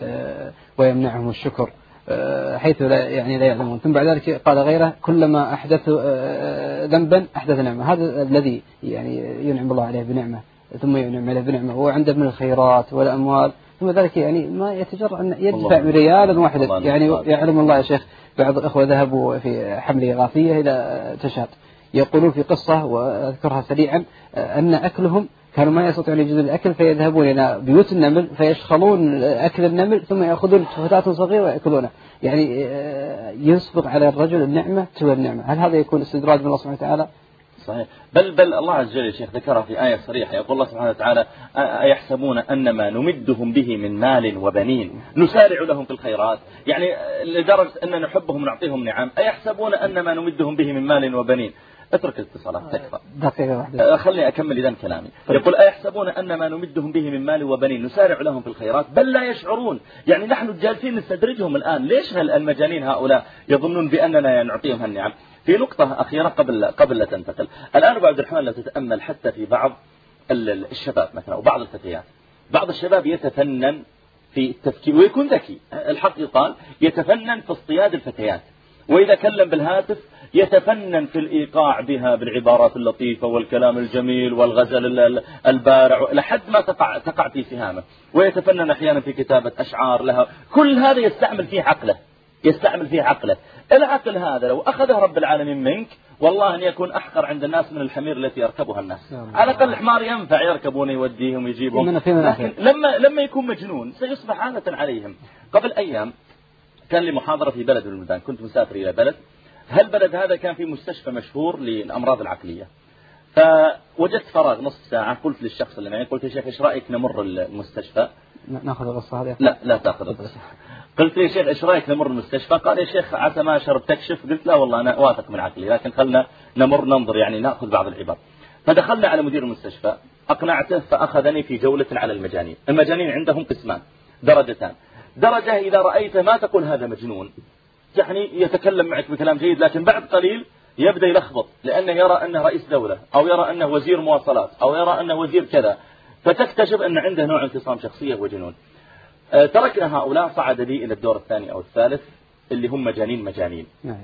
ويمنعهم الشكر حيث لا يعني لا يعلمون. ثم بعد ذلك قال غيره كلما أحدثوا ذنبا أحدث نعمة. هذا الذي يعني ينعم الله عليه بنعمة ثم ينعم عليه بنعمة هو عنده من الخيرات والأموال، ثم ذلك يعني ما يتجرأ أن يدفع بريالا واحدا. يعني يعلم الله يا شيخ بعض الأخوة ذهبوا في حملة إغاثية إلى تشاد، يقولون في قصة وأذكرها سريعا أن أكلهم كانوا ما يستطيعون يجدون الأكل فيذهبون إلى بيوت النمل فيشخلون أكل النمل ثم يأخذون فتاة صغيرة ويأكلونه. يعني يسبق على الرجل النعمة تسوى النعمة. هل هذا يكون استدراج من الله سبحانه وتعالى؟ صحيح. بل بل الله عز وجل يا شيخ ذكرها في آية صريحة، يقول الله سبحانه وتعالى أيحسبون أن ما نمدهم به من مال وبنين نسارع لهم في الخيرات. يعني لدرجة أن نحبهم ونعطيهم نعم. أيحسبون أن ما نمدهم به من مال وبنين. اترك الاتصالات تكفى. دقيقة واحدة. خلني أكمل إذن كلامي. يقول أيحسبون أن ما نمدهم به من مال وبنين نسارع لهم في الخيرات بل لا يشعرون. يعني نحن جالسين نستدرجهم الآن. ليش المجانين هؤلاء يظنون بأننا نعطيهم هالنعم؟ في نقطة أخيرة قبل قبل لا تنتقل. الآن أبو عبد الرحمن لو تتأمل حتى في بعض الشباب مثلا وبعض الفتيات، بعض الشباب يتفنن في التفكير ويكون ذكي، الحق يقال يتفنن في اصطياد الفتيات، وإذا كلم بالهاتف يتفنن في الإيقاع بها بالعبارات اللطيفة والكلام الجميل والغزل البارع لحد ما تقع تقع في سهامه، ويتفنن أحيانا في كتابة أشعار لها. كل هذا يستعمل فيه عقله يستعمل فيه عقله. العقل هذا لو أخذه رب العالمين منك والله أن يكون أحقر عند الناس من الحمير التي يركبها الناس. على الأقل الحمار ينفع يركبون يوديهم ويجيبهم، لكن لما لما يكون مجنون سيصبح عادة عليهم. قبل أيام كان لي محاضرة في بلد من البلدان، كنت مسافر إلى بلد، هالبلد هذا كان في مستشفى مشهور للأمراض العقلية، فوجدت فراغ نصف ساعة. قلت للشخص اللي معي قلت يا شيخ إيش رأيك نمر المستشفى؟ ناخذ القصة هذه؟ لا لا تأخذ القصة. قلت يا شيخ إيش رأيك نمر المستشفى؟ قال يا شيخ عسى ما شرب تكشف. قلت لا والله أنا واثق من عقلي، لكن خلنا نمر ننظر يعني نأخذ بعض العبر. فدخلنا على مدير المستشفى أقنعته فأخذني في جولة على المجانين. المجانين عندهم قسمان درجتان، درجة إذا رأيته ما تقول هذا مجنون، يعني يتكلم معك بكلام جيد، لكن بعد قليل يبدأ يلخبط لأنه يرى أنه رئيس دولة أو يرى أنه وزير مواصلات أو يرى أنه وزير كذا، فتكتشف أن عنده نوع انفصام شخصية وجنون. أه تركنا هؤلاء، صعد لي إلى الدور الثاني أو الثالث اللي هم مجانين مجانين.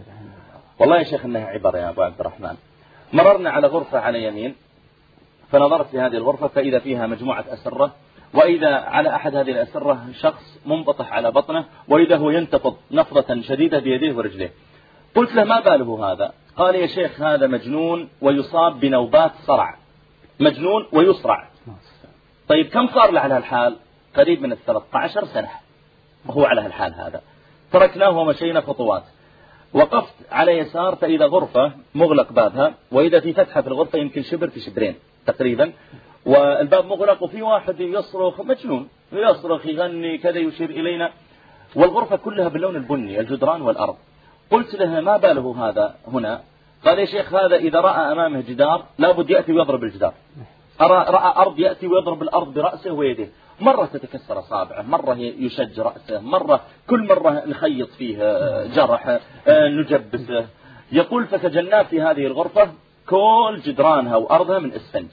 والله يا شيخ إنها عبر يا أبو عبد الرحمن. مررنا على غرفة على يمين، فنظرت في هذه الغرفة فإذا فيها مجموعة أسرة، وإذا على أحد هذه الأسرة شخص منبطح على بطنه، وإذا هو ينتفض نفضة شديدة بيديه ورجليه. قلت له ما باله هذا؟ قال يا شيخ هذا مجنون ويصاب بنوبات صرع، مجنون ويصرع. طيب كم صار له على الحال؟ قريب من الثلاثة عشر سنة. وهو على الحال هذا. تركناه ومشينا خطوات، وقفت على يسار فإذا غرفة مغلق بابها، وإذا في فتحة في الغرفة يمكن شبر في شبرين تقريبا، والباب مغلق وفي واحد يصرخ مجنون يصرخ يغني كذا يشير إلينا، والغرفة كلها باللون البني الجدران والأرض. قلت له ما باله هذا هنا؟ قال يا شيخ هذا إذا رأى أمامه جدار لابد يأتي ويضرب الجدار، رأى أرض يأتي ويضرب الأرض برأسه ويده، مرة تتكسر أصابعه، مرة يشج رأسه، مرة كل مرة نخيط فيه جرح نجبسه. يقول فتجنبت في هذه الغرفة كل جدرانها وأرضها من إسفنج.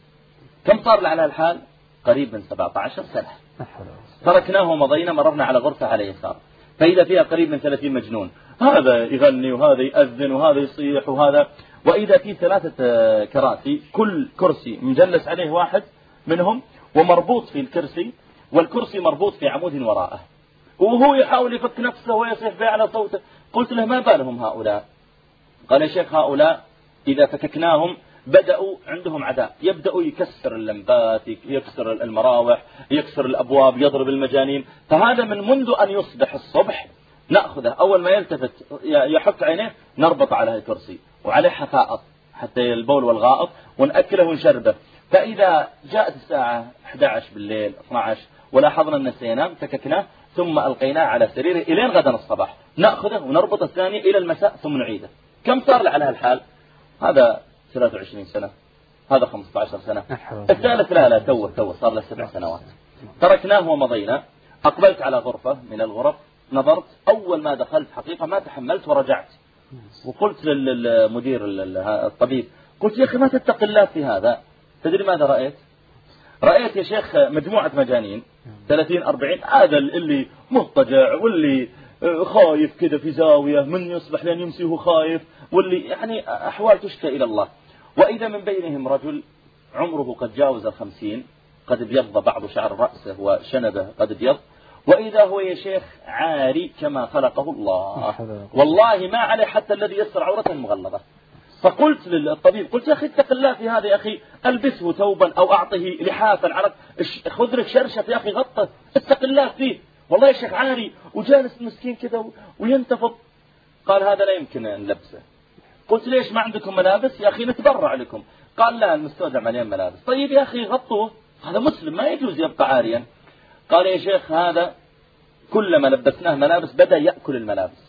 كم صار على الحال؟ قريب من سبعة عشر سنة. تركناه ومضينا، مررنا على غرفة على يسار فإذا فيها قريب من ثلاثين مجنون، هذا يغني وهذا يأذن وهذا يصيح وهذا، وإذا في ثلاثة كراسي كل كرسي مجلس عليه واحد منهم ومربوط في الكرسي، والكرسي مربوط في عمود وراءه، وهو يحاول يفك نفسه ويصيح بأعلى صوته. قلت له ما بالهم هؤلاء؟ قال يا شيخ هؤلاء إذا فككناهم بدأوا عندهم عداء، يبدأوا يكسر اللمبات، يكسر المراوح، يكسر الأبواب، يضرب المجانين. فهذا من منذ أن يصبح الصبح نأخذه، أول ما يلتفت يحك عينيه نربط على الكرسي وعليه حفائط حتى البول والغائط ونأكله ونشربه. فإذا جاءت الساعة أحد عشر بالليل اثني عشر ولاحظنا أنه سينام فككناه ثم ألقيناه على سريره إلين غدا الصباح، نأخذه ونربط الثاني إلى المساء ثم نعيده. كم صار له على هالحال؟ هذا ثلاثة وعشرين سنة، هذا خمسة عشر سنة، الثالث لا لا توه توه صار له سبع سنوات. تركناه ومضينا. أقبلت على غرفة من الغرف، نظرت، أول ما دخلت حقيقة ما تحملت ورجعت، وقلت للمدير الطبيب قلت يا أخي ما تتق الله في هذا. تدري ماذا رأيت؟ رأيت يا شيخ مجموعة مجانين ثلاثين أربعين، هذا اللي مضطجع واللي خايف كذا في زاوية من يصبح لين يمسي وهو خايف، واللي يعني أحوال تشكى إلى الله. وإذا من بينهم رجل عمره قد جاوز الخمسين، قد ابيض بعض شعر رأسه وشنبه قد ابيض، وإذا هو يا شيخ عاري كما خلقه الله، والله ما عليه حتى الذي يستر عورته المغلظة. فقلت للطبيب قلت يا أخي اتق الله في هذا، يا أخي ألبسه ثوبا أو أعطه لحافا على خذ لك شرشف يا أخي غطه، اتق الله فيه، والله يا شيخ عاري وجالس مسكين كذا وينتفض. قال هذا لا يمكن نلبسه. قلت ليش ما عندكم ملابس؟ يا أخي نتبرع لكم. قال لا المستودع مليان ملابس. طيب يا أخي غطوه، هذا مسلم ما يجوز يبقى عاريا. قال يا شيخ هذا كلما لبسناه ملابس بدأ يأكل الملابس،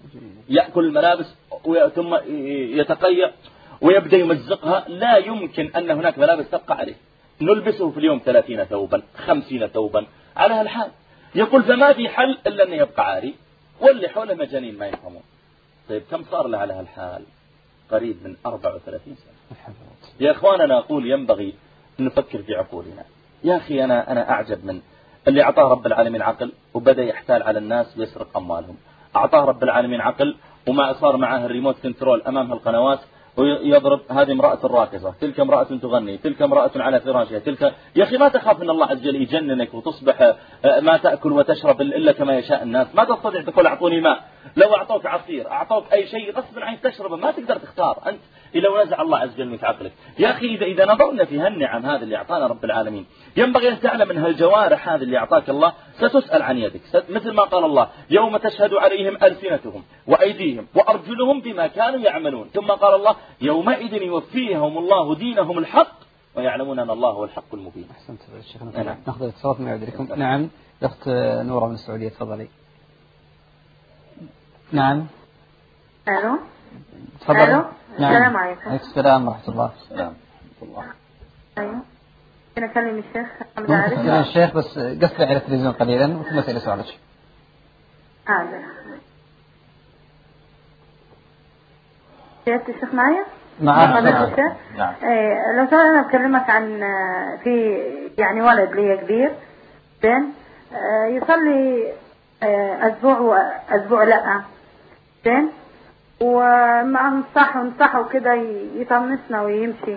يأكل الملابس ثم يتقيأ ويبدأ يمزقها، لا يمكن أن هناك ملابس تبقى عليه، نلبسه في اليوم ثلاثين ثوبا خمسين ثوبا على هالحال. يقول فما في حل إلا أن يبقى عاري، واللي حوله مجانين ما يفهمون. طيب كم صار له على هالحال؟ قريب من أربعة وثلاثين سنة. يا إخواننا أقول ينبغي أن نفكر في عقولنا. يا أخي أنا أنا أعجب من اللي أعطاه رب العالمين عقل وبدأ يحتال على الناس ويسرق أموالهم. أعطاه رب العالمين عقل وما صار معه الريموت كنترول أمام القنوات ويضرب هذه امرأة راقصة، تلك امرأة تغني، تلك امرأة على فراشها، تلك. يا أخي ما تخاف أن الله عز وجل يجننك وتصبح ما تأكل وتشرب إلا كما يشاء الناس؟ ما تستطيع تقول أعطوني ماء، لو أعطوك عصير أعطوك أي شيء غصب عنك تشربه، ما تقدر تختار أنت إلا ونزع الله عز وجل من عقلك. يا أخي إذا إذا نظرنا في هالنعم هذه اللي أعطانا رب العالمين، ينبغي أن تعلم أن هالجوارح هذه اللي أعطاك الله ستسأل عن يدك، مثل ما قال الله يوم تشهد عليهم ألسنتهم وأيديهم وأرجلهم بما كانوا يعملون. ثم قال الله يومئذ يوفيهم الله دينهم الحق ويعلمون أن الله هو الحق المبين. أحسنت شيخنا. نعم. ناخذ اتصالات من عندكم. نعم الأخت نورة من السعودية تفضلي. نعم. ألو. تفضلي. ألو. نعم. السلام عليكم. عليكم السلام ورحمة الله. السلام ورحمة الله. أيوه. أنا أكلم الشيخ محمد عارف. ممكن الشيخ بس قصدي على التلفزيون قليلا وثم أسأل سؤالك. هذا. سيادة الشيخ معايا؟ معاك. نعم. إيه لو سأل أنا أكلمك عن في يعني ولد لي كبير زين يصلي أسبوع وأسبوع لأ زين وما نصحه نصحه كده يطنشنا ويمشي،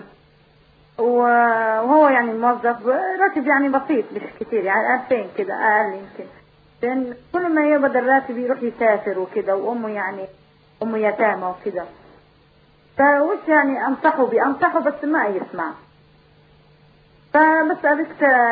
وهو يعني موظف راتب يعني بسيط مش كتير يعني ألفين كده أقل يمكن زين. كل ما يقبض الراتب يروح يسافر وكده، وأمه يعني أمه يتامى وكده، فوش يعني أنصحه بأنصحه بس ما يسمع. فبس أبيك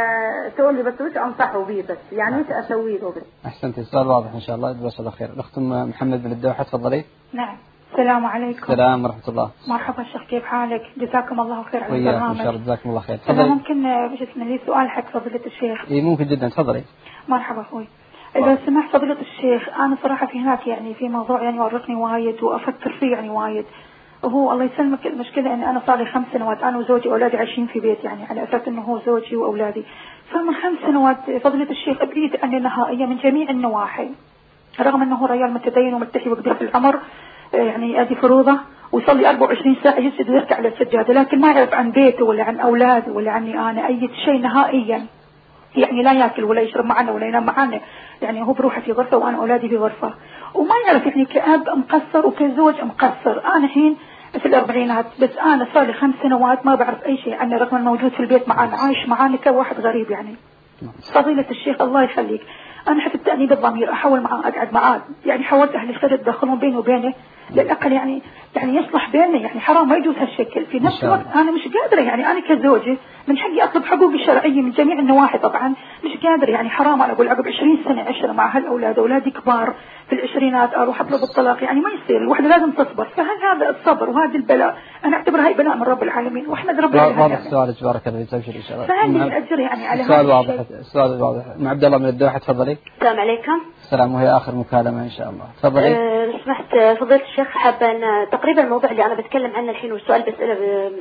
تقول لي بس وش أنصحه به، بس يعني وش أسوي له بس. أحسنت، السؤال واضح إن شاء الله، جزاك الله خير. الأخت محمد بن الدوحة تفضلي. نعم، السلام عليكم. السلام ورحمة الله. مرحبا شيخ، كيف حالك؟ جزاكم الله خير على البرنامج. البرنامج. إن شاء الله جزاكم الله خير. تفضلي. ممكن بجسم لي سؤال حق فضيلة الشيخ؟ إيه ممكن جدا، تفضلي. مرحبا أخوي. لو سمحت فضيلة الشيخ، أنا صراحة في هناك يعني في موضوع يعني يورطني وايد وأفكر فيه يعني وايد. وهو الله يسلمك المشكلة أن أنا صار لي خمس سنوات أنا وزوجي وأولادي عايشين في بيت، يعني على أساس أنه هو زوجي وأولادي. فمن خمس سنوات فضيلة الشيخ أبريد أني نهائيا من جميع النواحي، رغم أنه رجال متدين وملتحي وكبير في العمر، يعني أدي فروضة ويصلي أربعة وعشرين ساعة يسجد ويركع على السجادة، لكن ما يعرف عن بيته ولا عن أولاده ولا عني أنا أي شيء نهائيا. يعني لا يأكل ولا يشرب معنا ولا ينام معنا، يعني هو بروحه في غرفة وأنا أولادي في غرفة، وما يعرف يعني كأب مقصر وكزوج مقصر. أنا حين في الأربعينات، بس أنا صار لي خمس سنوات ما بعرف أي شيء عنه، رغم الموجود في البيت معنا عايش معنا كواحد غريب. يعني فضيلة الشيخ الله يخليك، أنا حتى التأنيب الضمير أحاول معاه أقعد معاه، يعني حاولت أهل الخير يتدخلون بيني وبينه للأقل يعني يعني يصلح بيننا، يعني حرام ما يجوز هالشكل. في نفس الوقت أنا مش قادرة، يعني أنا كزوجة من حقي أطلب حقوقي الشرعية من جميع النواحي، طبعا مش قادرة. يعني حرام أنا أقول عقب عشرين سنة عشرة مع هالأولاد، أولادي كبار في العشرينات أروح أطلب الطلاق، يعني ما يصير. الوحدة لازم تصبر. فهل هذا الصبر وهذا البلاء أنا أعتبرها هاي بلاء من رب العالمين وإحنا ربنا واضح السؤال تبارك الله يسجل إن شاء الله. فهل الأجر يعني على السؤال واضح، السؤال واضح. مع عبد الله من الدوحة تفضلي. السلام عليكم. السلام، وهي آخر مكالمة إن شاء الله. تفضلي. أه لو سمحت فضيلة الشيخ، حابة أن تقريبا الموضوع اللي أنا بتكلم عنه الحين والسؤال بسأله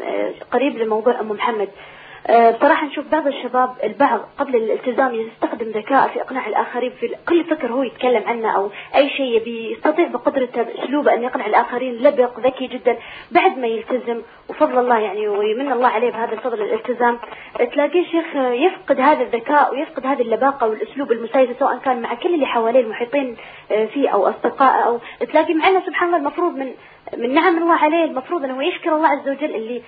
قريب لموضوع أم محمد. أه بصراحة نشوف بعض الشباب البعض قبل الالتزام يستخدم ذكاء في إقناع الآخرين في كل فكر هو يتكلم عنه أو أي شيء بيستطيع بقدرته بأسلوبه أن يقنع الآخرين، لبق ذكي جدا. بعد ما يلتزم وفضل الله يعني ويمن الله عليه بهذا الفضل الالتزام، تلاقيه شيخ يفقد هذا الذكاء ويفقد هذه اللباقة والأسلوب المسايس، سواء كان مع كل اللي حواليه المحيطين فيه أو أصدقائه، أو تلاقي معنا سبحان الله المفروض من من نعم الله عليه المفروض أنه يشكر الله عز وجل اللي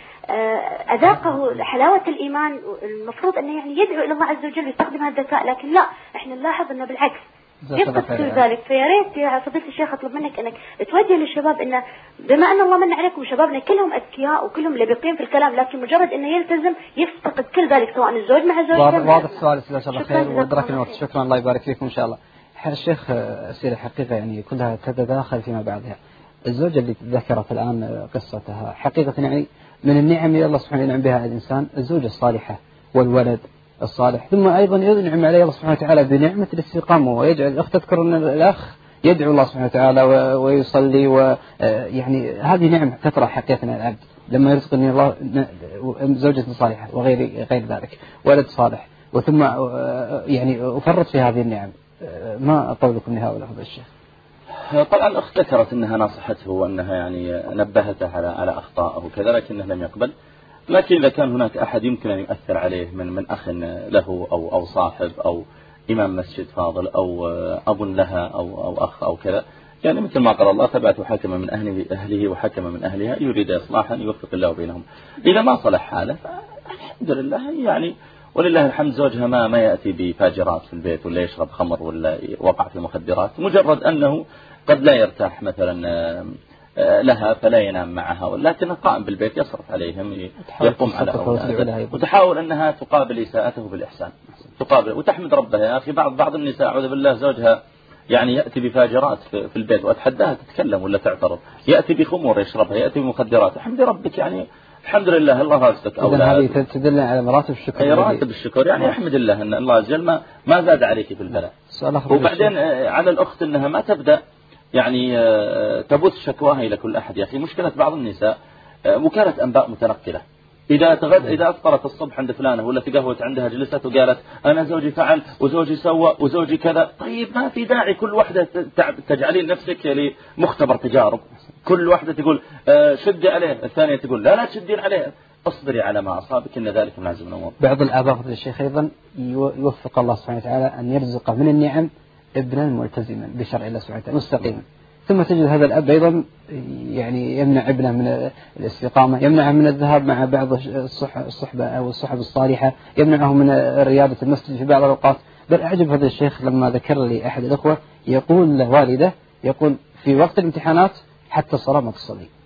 أذاقه حلاوة الإيمان، المفروض أنه يعني يدعو إلى الله عز وجل ويستخدم هذا الذكاء، لكن لا، إحنا نلاحظ أنه بالعكس يفقد ذلك. فيا ريت يا فضيلة الشيخ أطلب منك أنك توجه للشباب إنه بما أن الله من عليكم شبابنا كلهم أذكياء وكلهم لبقين في الكلام، لكن مجرد إنه يلتزم يفتقد كل ذلك، سواء الزوج مع زوجته. واضح السؤال، جزاك الله خير وأدرك الوقت. شكرا، الله يبارك فيكم إن شاء الله. الشيخ أسئلة حقيقة يعني كلها تتداخل فيما بعدها. الزوجة اللي ذكرت الآن قصتها حقيقة يعني من النعم اللي الله سبحانه ينعم بها الإنسان الزوجة الصالحة والولد الصالح، ثم أيضا ينعم عليه الله سبحانه وتعالى بنعمة الاستقامة، ويجعل الأخ تذكر أن الأخ يدعو الله سبحانه وتعالى ويصلي، ويعني هذه نعم تطرح حقيقة العبد لما يرزقني الله زوجة صالحة وغير غير ذلك، ولد صالح، وثم يعني أفرط في هذه النعم. ما قولكم لهؤلاء هذا الشيخ؟ طبعا الأخت ذكرت أنها ناصحته وأنها يعني نبهته على على أخطائه وكذا، لكنه لم يقبل. لكن إذا كان هناك أحد يمكن أن يؤثر عليه من من أخ له أو أو صاحب أو إمام مسجد فاضل أو أب لها أو أو أخ أو كذا، يعني مثل ما قال الله تبعت حكم من أهله أهله وحكم من أهلها يريد إصلاحا يوفق الله بينهم. إذا ما صلح حاله الحمد لله، يعني ولله الحمد زوجها ما ما يأتي بفاجرات في البيت ولا يشرب خمر ولا وقع في مخدرات، مجرد أنه قد لا يرتاح مثلا لها فلا ينام معها، لكنه قائم بالبيت يصرف عليهم، يقوم على أولاده، وتحاول أنها تقابل إساءته بالإحسان، تقابل وتحمد ربها. يا أخي بعض بعض النساء أعوذ بالله زوجها يعني يأتي بفاجرات في البيت وأتحداها تتكلم ولا تعترض، يأتي بخمور يشربها، يأتي بمخدرات، الحمد ربك يعني الحمد لله الله رازقك أولاد. هذه تدل على مراتب الشكر. أي مراتب الشكر، يعني أحمد الله أن الله عز وجل ما ما زاد عليك في البلاء. وبعدين على الأخت أنها ما تبدأ يعني تبث شكواها إلى كل أحد. يا أخي مشكلة بعض النساء وكالة أنباء متنقلة، إذا تغد إذا أفطرت الصبح عند فلانة ولا تقهوت عندها جلست وقالت أنا زوجي فعل وزوجي سوى وزوجي كذا. طيب ما في داعي كل واحدة تجعلين نفسك يعني مختبر تجارب، كل واحدة تقول شدي عليه، الثانية تقول لا لا تشدين عليه، اصبري على ما أصابك إن ذلك من عزم الأمور. بعض الآباء فضل الشيخ أيضا يوفق الله سبحانه وتعالى أن يرزقه من النعم ابنا ملتزما بشرع الله سبحانه وتعالى مستقيما، ثم تجد هذا الأب أيضا يعني يمنع ابنه من الاستقامة، يمنعه من الذهاب مع بعض الصحبة أو الصحب الصالحة، يمنعه من رياضة المسجد في بعض الأوقات. بل أعجب هذا الشيخ لما ذكر لي أحد الأخوة يقول لوالده، يقول في وقت الامتحانات حتى الصلاة ما تصلي،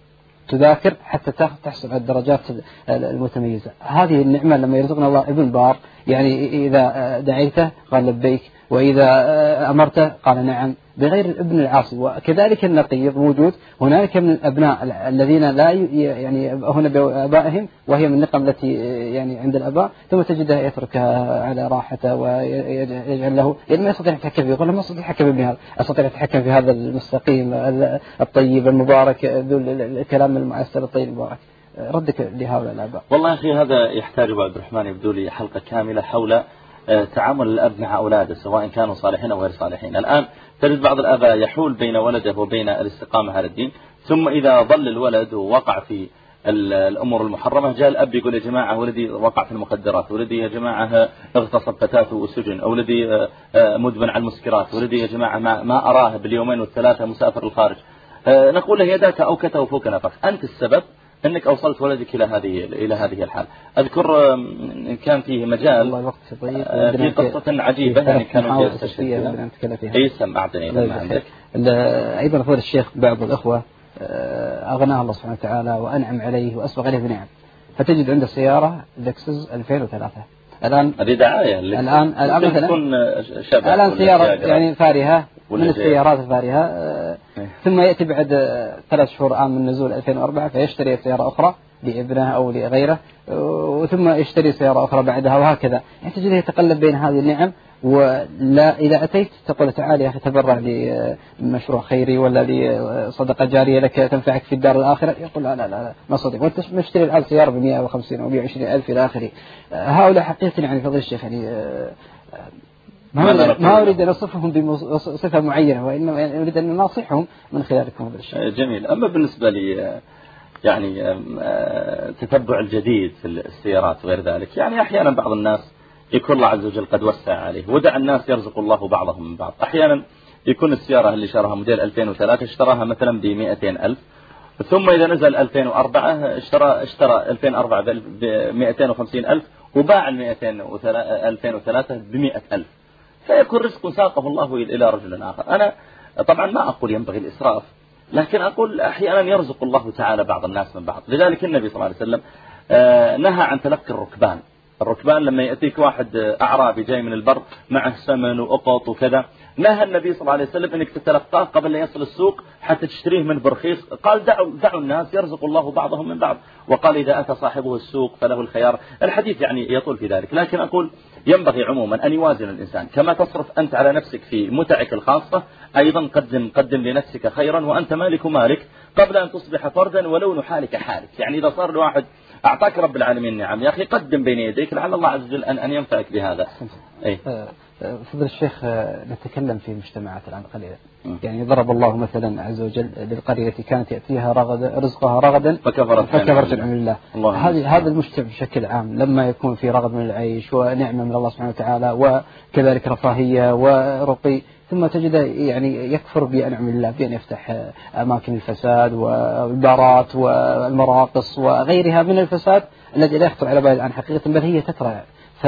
تذاكر حتى تحصل على الدرجات المتميزة. هذه النعمة لما يرزقنا الله ابن بار، يعني إذا دعيته قال لبيك، وإذا أمرته قال نعم، بغير الابن العاصي. وكذلك النقيض موجود، هنالك من الأبناء الذين لا يعني هنا بآبائهم وهي من النقم التي يعني عند الآباء، ثم تجده يتركها على راحته ويجعل له يعني ما يستطيع يتحكم فيه. يقول ما استطيع أتحكم بابني هذا، أستطيع أتحكم في هذا المستقيم الطيب المبارك ذو الكلام المعسر الطيب المبارك. ردك لهؤلاء الآباء؟ والله أخي هذا يحتاج أبو عبد الرحمن يبدو لي حلقة كاملة حول تعامل الأب مع أولاده سواء كانوا صالحين أو غير صالحين. الآن تجد بعض الآباء يحول بين ولده وبين الاستقامة على الدين، ثم إذا ظل الولد ووقع في الأمور المحرمة جاء الأب يقول يا جماعة ولدي وقع في المخدرات، ولدي يا جماعة اغتصب فتاته وسجن، أو ولدي مدمن على المسكرات، ولدي يا جماعة ما أراه باليومين والثلاثة مسافر الخارج. نقول له يداك أوكته وفوك نفخ، أنت السبب أنك أوصلت ولدك إلى هذه إلى هذه الحال. أذكر كان فيه مجال في قصة عجيبة يعني كانوا يستشهدون. أي سمع أعطني لما عندك. أيضا فضل الشيخ بعض الأخوة أغناه الله سبحانه وتعالى وأنعم عليه وأسبغ عليه بنعم، فتجد عنده سيارة لكسس ألفين وثلاثة الآن. هذه دعاية الآن الآن مثلا الآن سيارة يعني فارهة من السيارات الفارهة، ثم يأتي بعد ثلاث شهور عام من نزول ألفين وأربعة فيشتري سيارة أخرى لابنه أو لغيره، وثم يشتري سيارة أخرى بعدها، وهكذا. يعني تجده يتقلب بين هذه النعم. ولا إذا أتيت تقول تعالى يا أخي تبرع لمشروع خيري ولا لصدقة جارية لك تنفعك في الدار الآخرة، يقول لا لا لا ما صدق، وأنت مشتري الآن سيارة بمئة وخمسين أو مئة وعشرين ألف إلى آخره. هؤلاء حقيقة يعني فضل الشيخ يعني ما أريد أن أصفهم بصفة معينة، وإنما أريد أن ننصحهم من خلالكم هذا الشيء. جميل. أما بالنسبة لي يعني تتبع الجديد في السيارات وغير ذلك، يعني أحيانا بعض الناس يكون الله عز وجل قد وسع عليه ودع الناس يرزق الله بعضهم من بعض. أحيانا يكون السيارة اللي شراها موديل ألفين وثلاثة اشتراها مثلا بمئتين ألف، ثم إذا نزل ألفين وأربعة اشترى اشترى ألفين وأربعة بمئتين وخمسين ألف، وباع المئتين ألفين وثلاثة بمئة ألف، فيكون رزق ساقه الله إلى رجل آخر. أنا طبعا ما أقول ينبغي الإسراف، لكن أقول أحيانا يرزق الله تعالى بعض الناس من بعض. لذلك النبي صلى الله عليه وسلم نهى عن تلقي الركبان. الركبان لما يأتيك واحد أعرابي جاي من البر معه سمن وقط وكذا، نهى النبي صلى الله عليه وسلم أنك تتلقاه قبل أن يصل السوق حتى تشتريه من برخيص. قال دعوا, دعوا الناس يرزق الله بعضهم من بعض، وقال إذا أتى صاحبه السوق فله الخيار. الحديث يعني يطول في ذلك، لكن أقول ينبغي عموما أن يوازن الإنسان. كما تصرف أنت على نفسك في متعك الخاصة، أيضا قدم, قدم لنفسك خيرا، وأنت مالك مالك قبل أن تصبح فردا ولو نحالك حالك. يعني إذا صار الواحد أعطاك رب العالمين نعم يا أخي قدم بين يديك لعل الله عز وجل أن, أن ينفعك بهذا. أي. فضل الشيخ نتكلم في مجتمعات الآن قليلا، يعني ضرب الله مثلا عز وجل للقرية التي كانت يأتيها رغد رزقها رغدا فكفرت فكفرت عن الله. هذه هذا المجتمع بشكل عام لما يكون في رغد من العيش ونعمة من الله سبحانه وتعالى وكذلك رفاهية ورقي، ثم تجده يعني يكفر بأنعم الله بأن يفتح أماكن الفساد والبارات والمراقص وغيرها من الفساد الذي لا يخطر على بال عن حقيقة، بل هي تترى.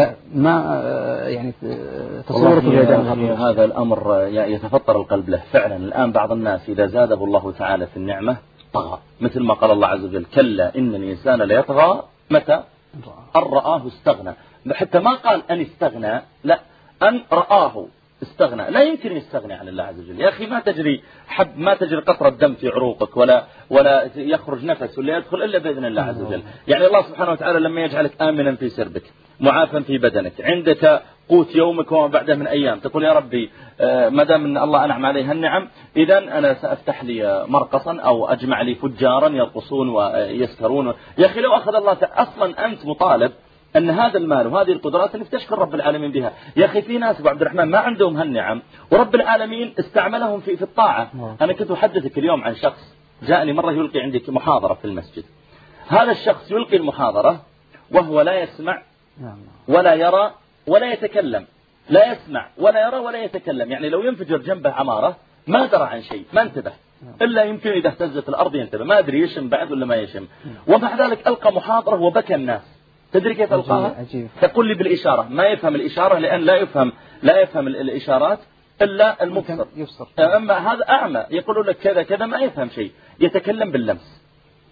فما يعني تصورك هذا الأمر يتفطر القلب له فعلا. الآن بعض الناس إذا زاده الله تعالى في النعمة طغى، مثل ما قال الله عز وجل كلا إن الإنسان ليطغى متى أن رآه استغنى. حتى ما قال أن استغنى، لا، أن رآه استغنى. لا يمكن يستغني عن الله عز وجل. يا أخي ما تجري حب ما تجري قطرة دم في عروقك ولا ولا يخرج نفس ولا يدخل إلا بإذن الله عز وجل. يعني الله سبحانه وتعالى لما يجعلك آمنا في سربك معافا في بدنك عندك قوت يومك وما بعده من أيام، تقول يا ربي ما دام أن الله أنعم عليها النعم إذا أنا سأفتح لي مرقصا أو أجمع لي فجارا يرقصون ويسكرون. يا أخي لو أخذ الله أصلا أنت مطالب أن هذا المال وهذه القدرات أنك تشكر رب العالمين بها. يا أخي في ناس أبو عبد الرحمن ما عندهم هالنعم ورب العالمين استعملهم في في الطاعة. أنا كنت أحدثك اليوم عن شخص جاءني مرة يلقي عندي محاضرة في المسجد. هذا الشخص يلقي المحاضرة وهو لا يسمع ولا يرى ولا يتكلم، لا يسمع ولا يرى ولا يتكلم. يعني لو ينفجر جنبه عمارة ما درى عن شيء، ما انتبه، إلا يمكن إذا اهتزت الأرض ينتبه، ما أدري يشم بعد ولا ما يشم. ومع ذلك ألقى محاضرة وبكى الناس. تدري كيف ألقاها؟ تقول لي بالإشارة، ما يفهم الإشارة لأن لا يفهم لا يفهم الإشارات إلا المبصر. أما هذا أعمى يقولون لك كذا كذا ما يفهم شيء، يتكلم باللمس.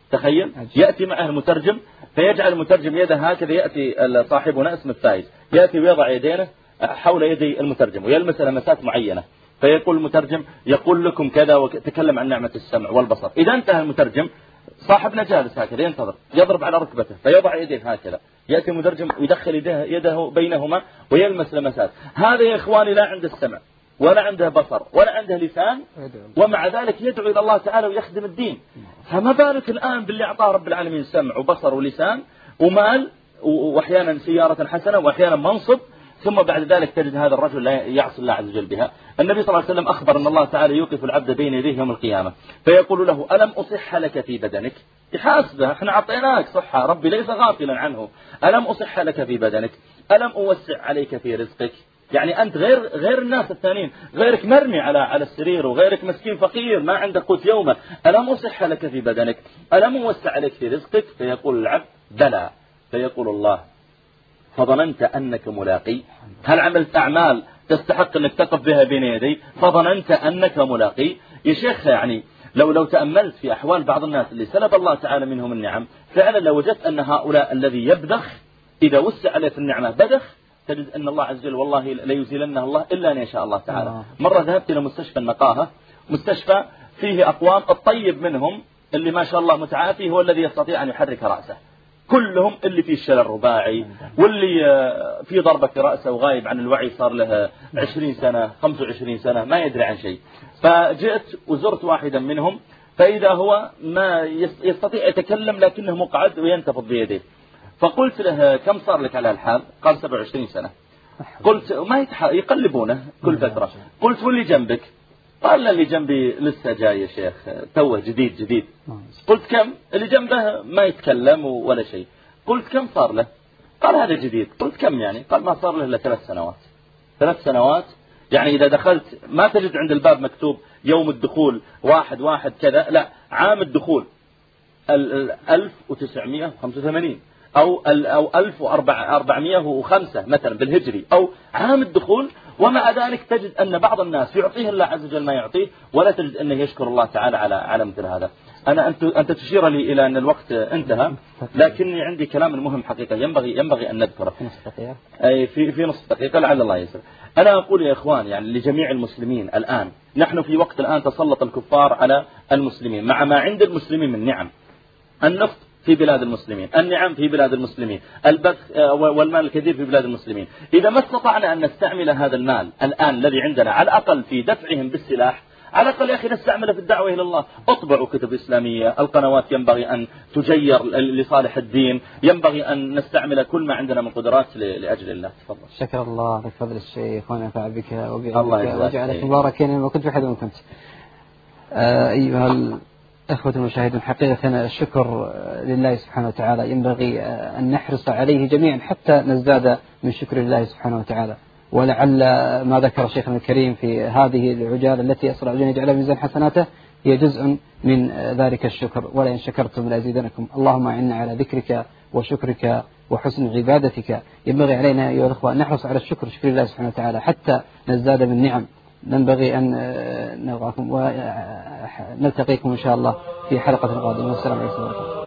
تخيل يأتي معه المترجم فيجعل المترجم يده هكذا، يأتي صاحبنا اسم الفايز يأتي ويضع يدينه حول يدي المترجم ويلمس لمسات معينة، فيقول المترجم يقول لكم كذا وتكلم عن نعمة السمع والبصر. إذا انتهى المترجم صاحبنا جالس هكذا ينتظر، يضرب على ركبته فيضع يديه هكذا، يأتي المترجم ويدخل يده, يده بينهما ويلمس لمسات. هذا يا إخواني لا عنده السمع ولا عنده بصر ولا عنده لسان، ومع ذلك يدعو إلى الله تعالى ويخدم الدين. فما بالك الآن باللي أعطاه رب العالمين سمع وبصر ولسان ومال وأحيانا سيارة حسنة وأحيانا منصب، ثم بعد ذلك تجد هذا الرجل لا يعصي الله عز وجل بها. النبي صلى الله عليه وسلم أخبر أن الله تعالى يوقف العبد بين يديه يوم القيامة فيقول له ألم أصح لك في بدنك؟ يحاسبه، احنا عطيناك صحة، ربي ليس غافلا عنه. ألم أصح لك في بدنك؟ ألم أوسع عليك في رزقك؟ يعني أنت غير غير الناس الثانيين، غيرك مرمي على على السرير وغيرك مسكين فقير ما عنده قوت يومه. ألم أصح لك في بدنك؟ ألم أوسع عليك في رزقك؟ فيقول العبد بلى، فيقول الله فظننت أنك ملاقي؟ هل عملت أعمال تستحق أنك تقف بها بين يدي؟ فظننت أنك ملاقي؟ يا شيخ يعني لو لو تأملت في أحوال بعض الناس اللي سلب الله تعالى منهم النعم، فعلا لو وجدت أن هؤلاء الذي يبدخ إذا وسع عليه في النعمة بدخ، تجد أن الله عز وجل والله لا يزيلنه الله إلا أن يشاء الله تعالى. آه. مرة ذهبت إلى مستشفى النقاهة، مستشفى فيه أقوام الطيب منهم اللي ما شاء الله متعافي هو الذي يستطيع أن يحرك رأسه، كلهم اللي فيه الشلل الرباعي واللي في ضربة في رأسه وغايب عن الوعي صار له عشرين سنة خمسة وعشرين سنة ما يدري عن شيء. فجئت وزرت واحدا منهم فإذا هو ما يستطيع يتكلم لكنه مقعد وينتفض بيده، فقلت له كم صار لك على الحال؟ قال سبعة وعشرين سنة. قلت ما يتح... يقلبونه كل فترة. قلت واللي جنبك؟ قال اللي جنبي لسه جاي يا شيخ توه جديد جديد. قلت كم؟ اللي جنبه ما يتكلم ولا شيء. قلت كم صار له؟ قال هذا جديد. قلت كم يعني؟ قال ما صار له إلا ثلاث سنوات. ثلاث سنوات يعني إذا دخلت ما تجد عند الباب مكتوب يوم الدخول واحد واحد كذا، لا عام الدخول ألف وتسعمائة وخمسة وثمانين أو أو ألف وأربعمائة وخمسة مثلا بالهجري أو عام الدخول. ومع ذلك تجد أن بعض الناس يعطيه الله عز وجل ما يعطيه ولا تجد أنه يشكر الله تعالى على على مثل هذا. أنا أنت أنت تشير لي إلى أن الوقت انتهى، لكني عندي كلام مهم حقيقة ينبغي ينبغي أن نذكره. أي في في نصف دقيقة لعل الله يسر. أنا أقول يا إخوان يعني لجميع المسلمين الآن، نحن في وقت الآن تسلط الكفار على المسلمين مع ما عند المسلمين من نعم، النفط في بلاد المسلمين، النعم في بلاد المسلمين، البث والمال الكثير في بلاد المسلمين. إذا ما استطعنا أن نستعمل هذا المال الآن الذي عندنا على الأقل في دفعهم بالسلاح، على الأقل يا أخي نستعمله في الدعوة إلى الله. اطبعوا كتب إسلامية، القنوات ينبغي أن تجير لصالح الدين، ينبغي أن نستعمل كل ما عندنا من قدرات لأجل الله. تفضل. شكر الله لك فضل الشيخ ونفع بك وبعلمك وجعلك مباركا ما كنت بحد ما كنت. آه أيها الأخوة المشاهدين، حقيقة الشكر لله سبحانه وتعالى ينبغي أن نحرص عليه جميعا حتى نزداد من شكر الله سبحانه وتعالى. ولعل ما ذكر شيخنا الكريم في هذه العجالة التي أسرع جن يجعلها ميزان حسناته هي جزء من ذلك الشكر، ولئن شكرتم لأزيدنكم. اللهم أعنا على ذكرك وشكرك وحسن عبادتك. ينبغي علينا أيها الأخوة أن نحرص على الشكر شكر الله سبحانه وتعالى حتى نزداد من نعم. ننبغي أن نلقاكم ونلتقيكم إن شاء الله في حلقة قادمة. والسلام عليكم ورحمة الله.